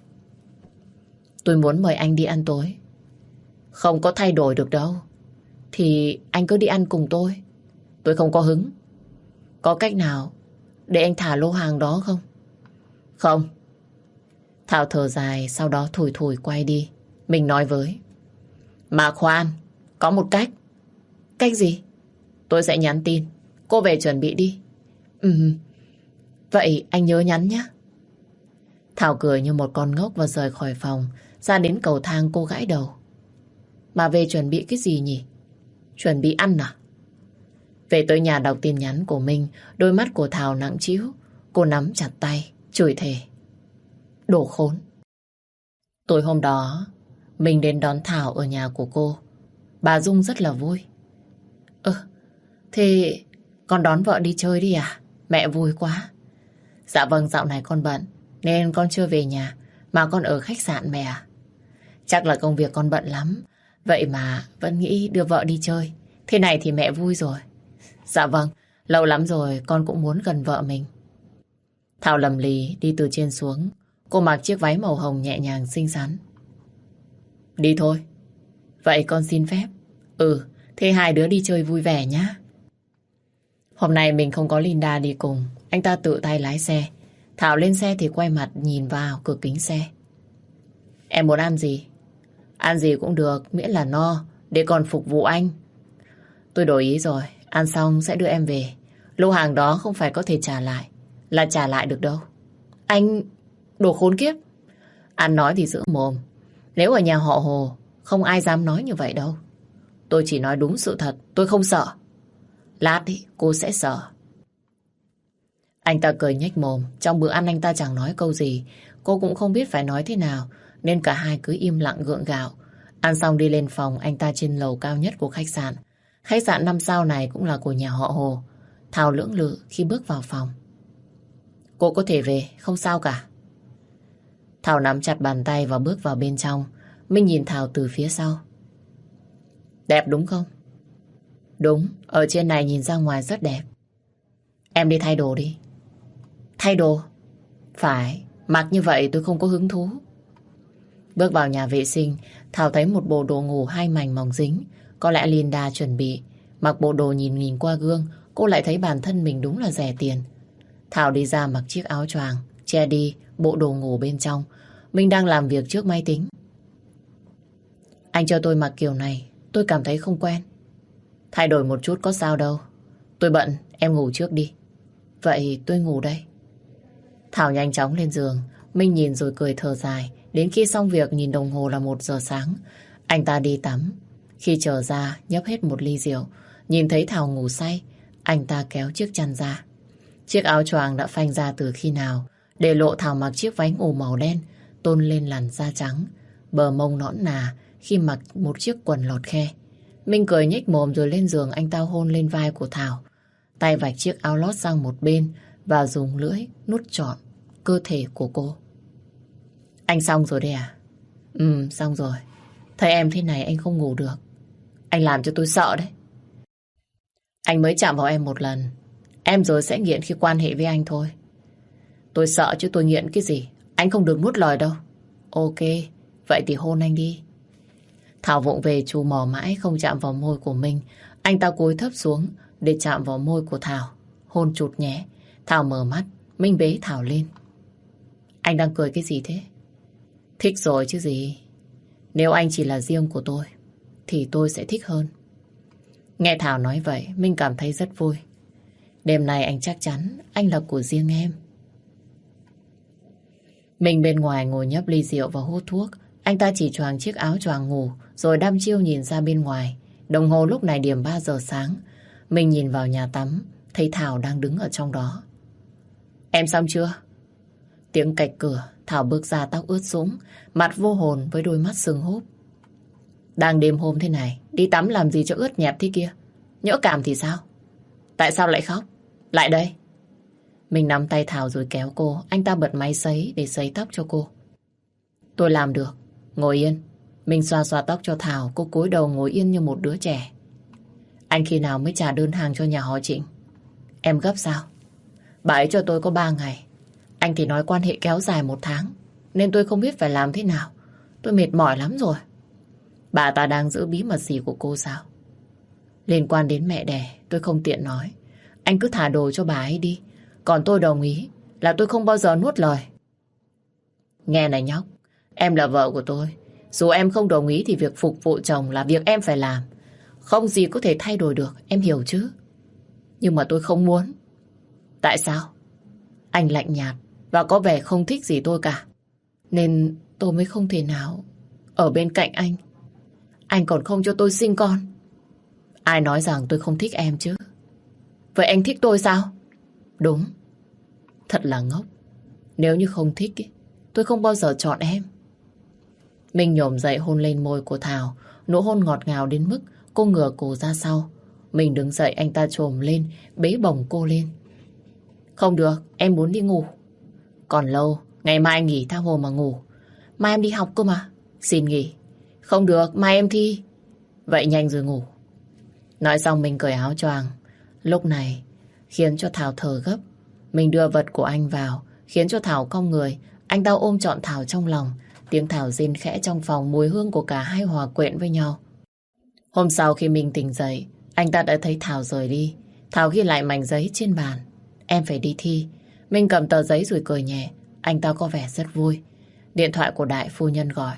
Speaker 1: Tôi muốn mời anh đi ăn tối. Không có thay đổi được đâu. Thì anh cứ đi ăn cùng tôi. Tôi không có hứng. Có cách nào để anh thả lô hàng đó không? Không. Thảo thở dài, sau đó thủi thủi quay đi. Mình nói với. Mà khoan, có một cách. Cách gì? Tôi sẽ nhắn tin. Cô về chuẩn bị đi. Vậy anh nhớ nhắn nhé. Thảo cười như một con ngốc và rời khỏi phòng. Ra đến cầu thang cô gãi đầu. Mà về chuẩn bị cái gì nhỉ? Chuẩn bị ăn à? Về tới nhà đọc tin nhắn của mình, đôi mắt của Thảo nặng trĩu. Cô nắm chặt tay, chửi thề. Đồ khốn. Tối hôm đó, mình đến đón Thảo ở nhà của cô. Bà Dung rất là vui. Thế con đón vợ đi chơi đi à? Mẹ vui quá. Dạ vâng, dạo này con bận nên con chưa về nhà, mà con ở khách sạn mẹ à. Chắc là công việc con bận lắm, vậy mà vẫn nghĩ đưa vợ đi chơi. Thế này thì mẹ vui rồi. Dạ vâng, lâu lắm rồi con cũng muốn gần vợ mình. Thảo lầm lì đi từ trên xuống. Cô mặc chiếc váy màu hồng nhẹ nhàng xinh xắn. Đi thôi. Vậy con xin phép. Thế hai đứa đi chơi vui vẻ nhá. Hôm nay mình không có Linda đi cùng. Anh ta tự tay lái xe. Thảo lên xe thì quay mặt nhìn vào cửa kính xe. Em muốn ăn gì? Ăn gì cũng được, miễn là no, để còn phục vụ anh. Tôi đổi ý rồi, ăn xong sẽ đưa em về. Lô hàng đó không phải có thể trả lại, là trả lại được đâu. Anh... đồ khốn kiếp. Ăn nói thì giữ mồm. Nếu ở nhà họ Hồ, không ai dám nói như vậy đâu. Tôi chỉ nói đúng sự thật, tôi không sợ. Lát ý, cô sẽ sợ. Anh ta cười nhếch mồm. Trong bữa ăn anh ta chẳng nói câu gì. Cô cũng không biết phải nói thế nào, nên cả hai cứ im lặng gượng gạo. Ăn xong đi lên phòng anh ta trên lầu cao nhất của khách sạn. Khách sạn 5 sao này cũng là của nhà họ Hồ. Thảo lưỡng lự khi bước vào phòng. Cô có thể về, không sao cả. Thảo nắm chặt bàn tay và bước vào bên trong. Minh nhìn Thảo từ phía sau. Đẹp đúng không? Đúng, ở trên này nhìn ra ngoài rất đẹp. Em đi thay đồ đi. Thay đồ? Phải, mặc như vậy tôi không có hứng thú. Bước vào nhà vệ sinh, Thảo thấy một bộ đồ ngủ 2 mảnh mỏng dính. Có lẽ Linda chuẩn bị. Mặc bộ đồ nhìn nhìn qua gương, cô lại thấy bản thân mình đúng là rẻ tiền. Thảo đi ra mặc chiếc áo choàng, che đi bộ đồ ngủ bên trong. Mình đang làm việc trước máy tính. Anh cho tôi mặc kiểu này, tôi cảm thấy không quen. Thay đổi một chút có sao đâu. Tôi bận, em ngủ trước đi. Vậy tôi ngủ đây. Thảo nhanh chóng lên giường. Minh nhìn rồi cười thở dài. Đến khi xong việc nhìn đồng hồ là 1 giờ sáng. Anh ta đi tắm. Khi trở ra nhấp hết một ly rượu. Nhìn thấy Thảo ngủ say, anh ta kéo chiếc chăn ra. Chiếc áo choàng đã phanh ra từ khi nào, để lộ Thảo mặc chiếc váy ngủ màu đen tôn lên làn da trắng, bờ mông nõn nà khi mặc một chiếc quần lọt khe. Minh cười nhếch mồm rồi lên giường anh ta hôn lên vai của Thảo. Tay vạch chiếc áo lót sang một bên và dùng lưỡi nuốt trọn cơ thể của cô. Anh xong rồi đấy à? Xong rồi. Thấy em thế này anh không ngủ được. Anh làm cho tôi sợ đấy. Anh mới chạm vào em một lần, em rồi sẽ nghiện khi quan hệ với anh thôi. Tôi sợ chứ tôi nghiện cái gì. Anh không được nuốt lời đâu. Ok, vậy thì hôn anh đi. Thảo vụng về trù mò mãi không chạm vào môi của mình. Anh ta cúi thấp xuống để chạm vào môi của Thảo. Hôn chụt nhé. Thảo mở mắt, Minh bế Thảo lên. Anh đang cười cái gì thế? Thích rồi chứ gì. Nếu anh chỉ là riêng của tôi thì tôi sẽ thích hơn. Nghe Thảo nói vậy, Minh cảm thấy rất vui. Đêm nay anh chắc chắn anh là của riêng em. Mình bên ngoài ngồi nhấp ly rượu và hút thuốc. Anh ta chỉ choàng chiếc áo choàng ngủ rồi đăm chiêu nhìn ra bên ngoài. Đồng hồ lúc này điểm 3 giờ sáng. Mình nhìn vào nhà tắm, thấy Thảo đang đứng ở trong đó. Em xong chưa? Tiếng cạch cửa, Thảo bước ra tóc ướt sũng, mặt vô hồn với đôi mắt sưng húp. Đang đêm hôm thế này, đi tắm làm gì cho ướt nhẹp thế kia? Nhỡ cảm thì sao? Tại sao lại khóc? Lại đây. Mình nắm tay Thảo rồi kéo cô. Anh ta bật máy sấy để sấy tóc cho cô. Tôi làm được. Ngồi yên. Mình xoa xoa tóc cho Thảo. Cô cúi đầu ngồi yên như một đứa trẻ. Anh khi nào mới trả đơn hàng cho nhà họ Trịnh? Em gấp sao? Bà ấy cho tôi có 3 ngày. Anh thì nói quan hệ kéo dài 1 tháng. Nên tôi không biết phải làm thế nào. Tôi mệt mỏi lắm rồi. Bà ta đang giữ bí mật gì của cô sao? Liên quan đến mẹ đẻ, tôi không tiện nói. Anh cứ thả đồ cho bà ấy đi. Còn tôi đồng ý là tôi không bao giờ nuốt lời. Nghe này nhóc, em là vợ của tôi. Dù em không đồng ý thì việc phục vụ chồng là việc em phải làm. Không gì có thể thay đổi được, em hiểu chứ? Nhưng mà tôi không muốn. Tại sao? Anh lạnh nhạt và có vẻ không thích gì tôi cả. Nên tôi mới không thể nào ở bên cạnh anh. Anh còn không cho tôi sinh con. Ai nói rằng tôi không thích em chứ? Vậy anh thích tôi sao? Đúng. Thật là ngốc. Nếu như không thích tôi không bao giờ chọn em. Mình nhổm dậy hôn lên môi của Thảo. Nụ hôn ngọt ngào đến mức cô ngửa cổ ra sau. Mình đứng dậy, anh ta chồm lên bế bổng cô lên. Không được, em muốn đi ngủ. Còn lâu, ngày mai nghỉ tha hồ mà ngủ. Mai em đi học cơ mà. Xin nghỉ. Không được, mai em thi. Vậy nhanh rồi ngủ. Nói xong mình cởi áo choàng. Lúc này khiến cho Thảo thở gấp. Mình đưa vật của anh vào khiến cho Thảo cong người. Anh ta ôm trọn Thảo trong lòng. Tiếng Thảo rên khẽ trong phòng, mùi hương của cả hai hòa quyện với nhau. Hôm sau khi mình tỉnh dậy, anh ta đã thấy Thảo rời đi. Thảo ghi lại mảnh giấy trên bàn. Em phải đi thi. Mình cầm tờ giấy rồi cười nhẹ. Anh ta có vẻ rất vui. Điện thoại của đại phu nhân gọi.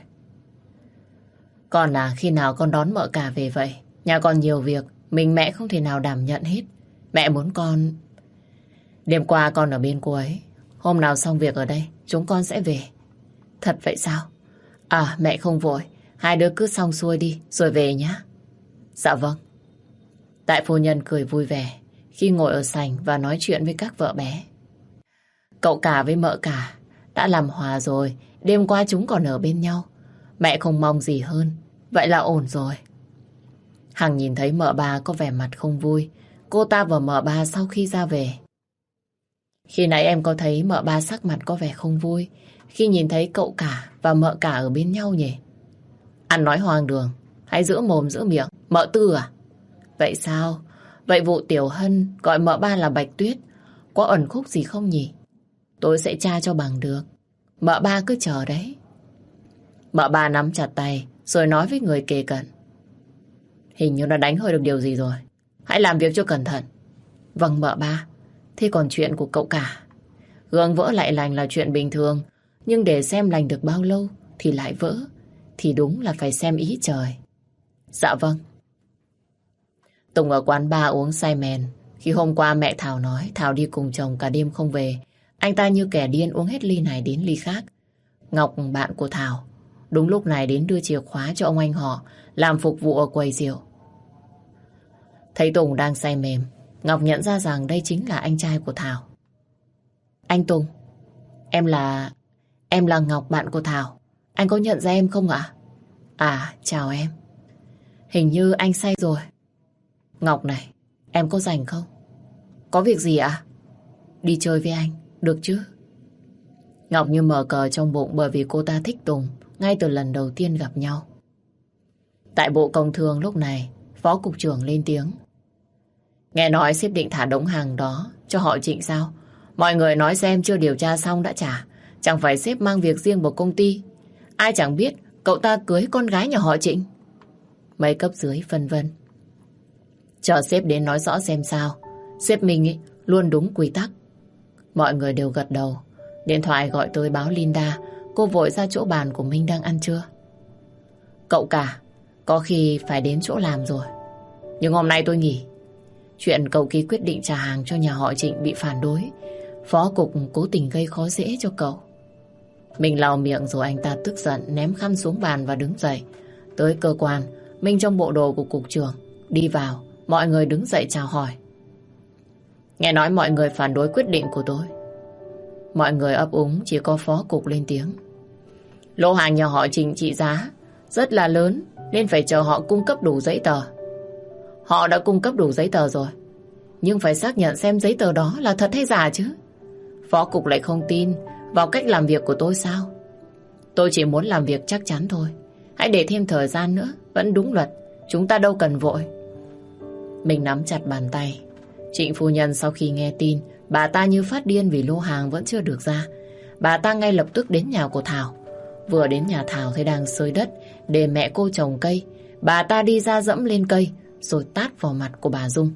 Speaker 1: Con à, khi nào con đón mợ cả về vậy? Nhà con nhiều việc, mình mẹ không thể nào đảm nhận hết. Mẹ muốn con... Đêm qua con ở bên cô ấy. Hôm nào xong việc ở đây, chúng con sẽ về. Thật vậy sao? À, mẹ không vội. Hai đứa cứ xong xuôi đi, rồi về nhé. Dạ vâng. Đại phu nhân cười vui vẻ khi ngồi ở sảnh và nói chuyện với các vợ bé. Cậu cả với mợ cả đã làm hòa rồi, đêm qua chúng còn ở bên nhau. Mẹ không mong gì hơn, vậy là ổn rồi. Hằng nhìn thấy mợ ba có vẻ mặt không vui. Cô ta và mợ ba sau khi ra về. Khi nãy em có thấy mợ ba sắc mặt có vẻ không vui khi nhìn thấy cậu cả và mợ cả ở bên nhau nhỉ? Ăn nói hoang đường, hay giữ mồm giữ miệng, mợ Tư à? Vậy sao? Vậy vụ Tiểu Hân gọi mợ ba là Bạch Tuyết có ẩn khúc gì không nhỉ? Tôi sẽ tra cho bằng được. Mợ ba cứ chờ đấy. Mợ ba nắm chặt tay rồi nói với người kề cận. Hình như nó đánh hơi được điều gì rồi. Hãy làm việc cho cẩn thận. Vâng mợ ba. Thế còn chuyện của cậu cả, gương vỡ lại lành là chuyện bình thường, nhưng để xem lành được bao lâu thì lại vỡ, thì đúng là phải xem ý trời. Dạ vâng. Tùng ở quán bar uống say mèn. Khi hôm qua mẹ Thảo nói Thảo đi cùng chồng cả đêm không về, anh ta như kẻ điên uống hết ly này đến ly khác. Ngọc, bạn của Thảo, đúng lúc này đến đưa chìa khóa cho ông anh họ làm phục vụ ở quầy rượu. Thấy Tùng đang say mềm, Ngọc nhận ra rằng đây chính là anh trai của Thảo. Anh Tùng, em là Ngọc, bạn của Thảo. Anh có nhận ra em không ạ? À, chào em. Hình như anh say rồi. Ngọc này, em có rảnh không? Có việc gì ạ? Đi chơi với anh, được chứ? Ngọc như mở cờ trong bụng bởi vì cô ta thích Tùng ngay từ lần đầu tiên gặp nhau. Tại Bộ Công Thương lúc này, Phó Cục trưởng lên tiếng. Nghe nói sếp định thả đống hàng đó cho họ Trịnh sao? Mọi người nói xem chưa điều tra xong đã trả. Chẳng phải sếp mang việc riêng vào công ty. Ai chẳng biết cậu ta cưới con gái nhà họ Trịnh. Mấy cấp dưới phân vân. Chờ sếp đến nói rõ xem sao. Sếp mình ấy, luôn đúng quy tắc. Mọi người đều gật đầu. Điện thoại gọi tới báo Linda. Cô vội ra chỗ bàn của Minh đang ăn trưa. Cậu cả, có khi phải đến chỗ làm rồi. Nhưng hôm nay tôi nghỉ. Chuyện cậu ký quyết định trả hàng cho nhà họ Trịnh bị phản đối. Phó cục cố tình gây khó dễ cho cậu. Mình lau miệng rồi anh ta tức giận ném khăn xuống bàn và đứng dậy. Tới cơ quan, Minh trong bộ đồ của cục trưởng đi vào. Mọi người đứng dậy chào hỏi. Nghe nói mọi người phản đối quyết định của tôi. Mọi người ấp úng, chỉ có phó cục lên tiếng. Lô hàng nhà họ Trịnh trị giá rất là lớn nên phải chờ họ cung cấp đủ giấy tờ. Họ đã cung cấp đủ giấy tờ rồi, nhưng phải xác nhận xem giấy tờ đó là thật hay giả chứ. Phó cục lại không tin vào cách làm việc của tôi sao? Tôi chỉ muốn làm việc chắc chắn thôi. Hãy để thêm thời gian nữa, vẫn đúng luật. Chúng ta đâu cần vội. Mình nắm chặt bàn tay. Trịnh phu nhân sau khi nghe tin, bà ta như phát điên vì lô hàng vẫn chưa được ra. Bà ta ngay lập tức đến nhà của Thảo. Vừa đến nhà Thảo thấy đang xới đất để mẹ cô trồng cây. Bà ta đi ra dẫm lên cây rồi tát vào mặt của bà Dung.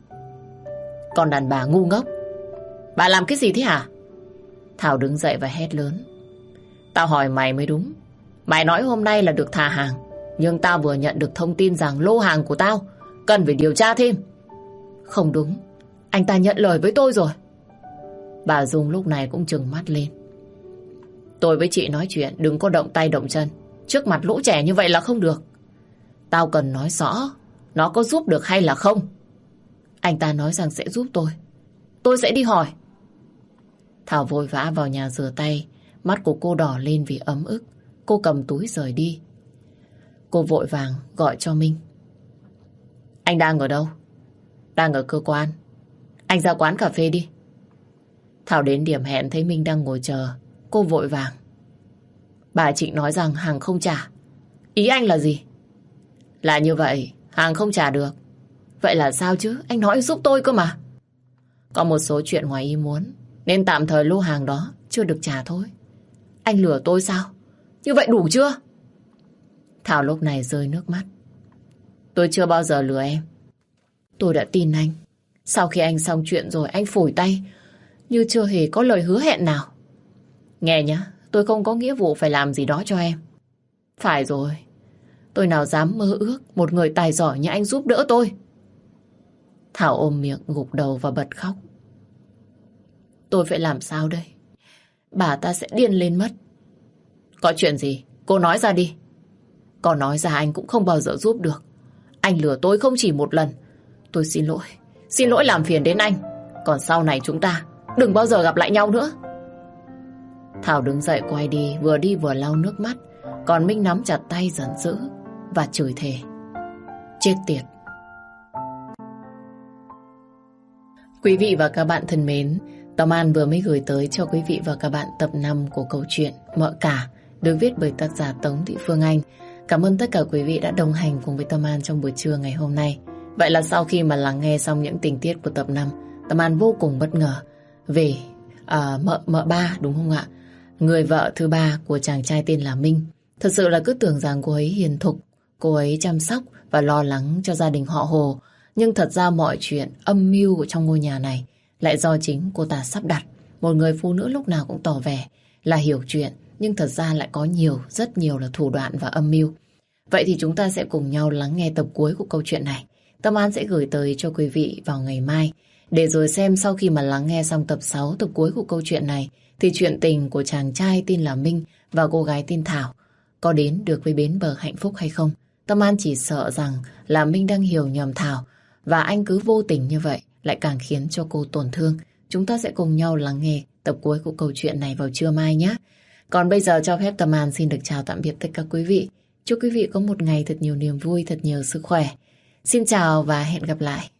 Speaker 1: Con đàn bà ngu ngốc, bà làm cái gì thế hả? Thảo đứng dậy và hét lớn. Tao hỏi mày mới đúng. Mày nói hôm nay là được thả hàng, nhưng tao vừa nhận được thông tin rằng lô hàng của tao cần phải điều tra thêm. Không đúng, anh ta nhận lời với tôi rồi. Bà Dung lúc này cũng trừng mắt lên. Tôi với chị nói chuyện, đừng có động tay động chân trước mặt lũ trẻ như vậy là không được. Tao cần nói rõ nó có giúp được hay là không. Anh ta nói rằng sẽ giúp tôi sẽ đi hỏi. Thảo vội vã vào nhà rửa tay. Mắt của cô đỏ lên vì ấm ức. Cô cầm túi rời đi. Cô vội vàng gọi cho Minh. Anh đang ở đâu? Đang ở cơ quan. Anh ra quán cà phê đi. Thảo đến điểm hẹn thấy Minh đang ngồi chờ. Cô vội vàng. Bà Trịnh nói rằng hàng không trả. Ý anh là gì? Là như vậy, hàng không trả được. Vậy là sao chứ? Anh nói giúp tôi cơ mà. Có một số chuyện ngoài ý muốn nên tạm thời lô hàng đó chưa được trả thôi. Anh lừa tôi sao? Như vậy đủ chưa? Thảo lúc này rơi nước mắt. Tôi chưa bao giờ lừa em. Tôi đã tin anh. Sau khi anh xong chuyện rồi anh phủi tay như chưa hề có lời hứa hẹn nào. Nghe nhá, tôi không có nghĩa vụ phải làm gì đó cho em. Phải rồi, tôi nào dám mơ ước một người tài giỏi như anh giúp đỡ tôi. Thảo ôm miệng gục đầu và bật khóc. Tôi phải làm sao đây? Bà ta sẽ điên lên mất. Có chuyện gì? Cô nói ra đi. Còn nói ra anh cũng không bao giờ giúp được. Anh lừa tôi không chỉ một lần. Tôi xin lỗi. Xin lỗi làm phiền đến anh. Còn sau này chúng ta đừng bao giờ gặp lại nhau nữa. Thảo đứng dậy quay đi vừa lau nước mắt. Còn Minh nắm chặt tay giận dữ và chửi thề. Chết tiệt. Quý vị và các bạn thân mến, Tâm An vừa mới gửi tới cho quý vị và các bạn tập 5 của câu chuyện Mợ Cả, được viết bởi tác giả Tống Thị Phương Anh. Cảm ơn tất cả quý vị đã đồng hành cùng với Tâm An trong buổi trưa ngày hôm nay. Vậy là sau khi mà lắng nghe xong những tình tiết của tập 5, Tâm An vô cùng bất ngờ về mợ ba, đúng không ạ? Người vợ thứ ba của chàng trai tên là Minh. Thật sự là cứ tưởng rằng cô ấy hiền thục, cô ấy chăm sóc và lo lắng cho gia đình họ Hồ. Nhưng thật ra mọi chuyện âm mưu trong ngôi nhà này lại do chính cô ta sắp đặt. Một người phụ nữ lúc nào cũng tỏ vẻ là hiểu chuyện, nhưng thật ra lại có rất nhiều là thủ đoạn và âm mưu. Vậy thì chúng ta sẽ cùng nhau lắng nghe tập cuối của câu chuyện này. Tâm An sẽ gửi tới cho quý vị vào ngày mai, để rồi xem sau khi mà lắng nghe xong tập 6, tập cuối của câu chuyện này, thì chuyện tình của chàng trai tên là Minh và cô gái tên Thảo có đến được với bến bờ hạnh phúc hay không. Tâm An chỉ sợ rằng là Minh đang hiểu nhầm Thảo, và anh cứ vô tình như vậy lại càng khiến cho cô tổn thương. Chúng ta sẽ cùng nhau lắng nghe tập cuối của câu chuyện này vào trưa mai nhé. Còn bây giờ cho phép Tâm An xin được chào tạm biệt tất cả quý vị. Chúc quý vị có một ngày thật nhiều niềm vui, thật nhiều sức khỏe. Xin chào và hẹn gặp lại.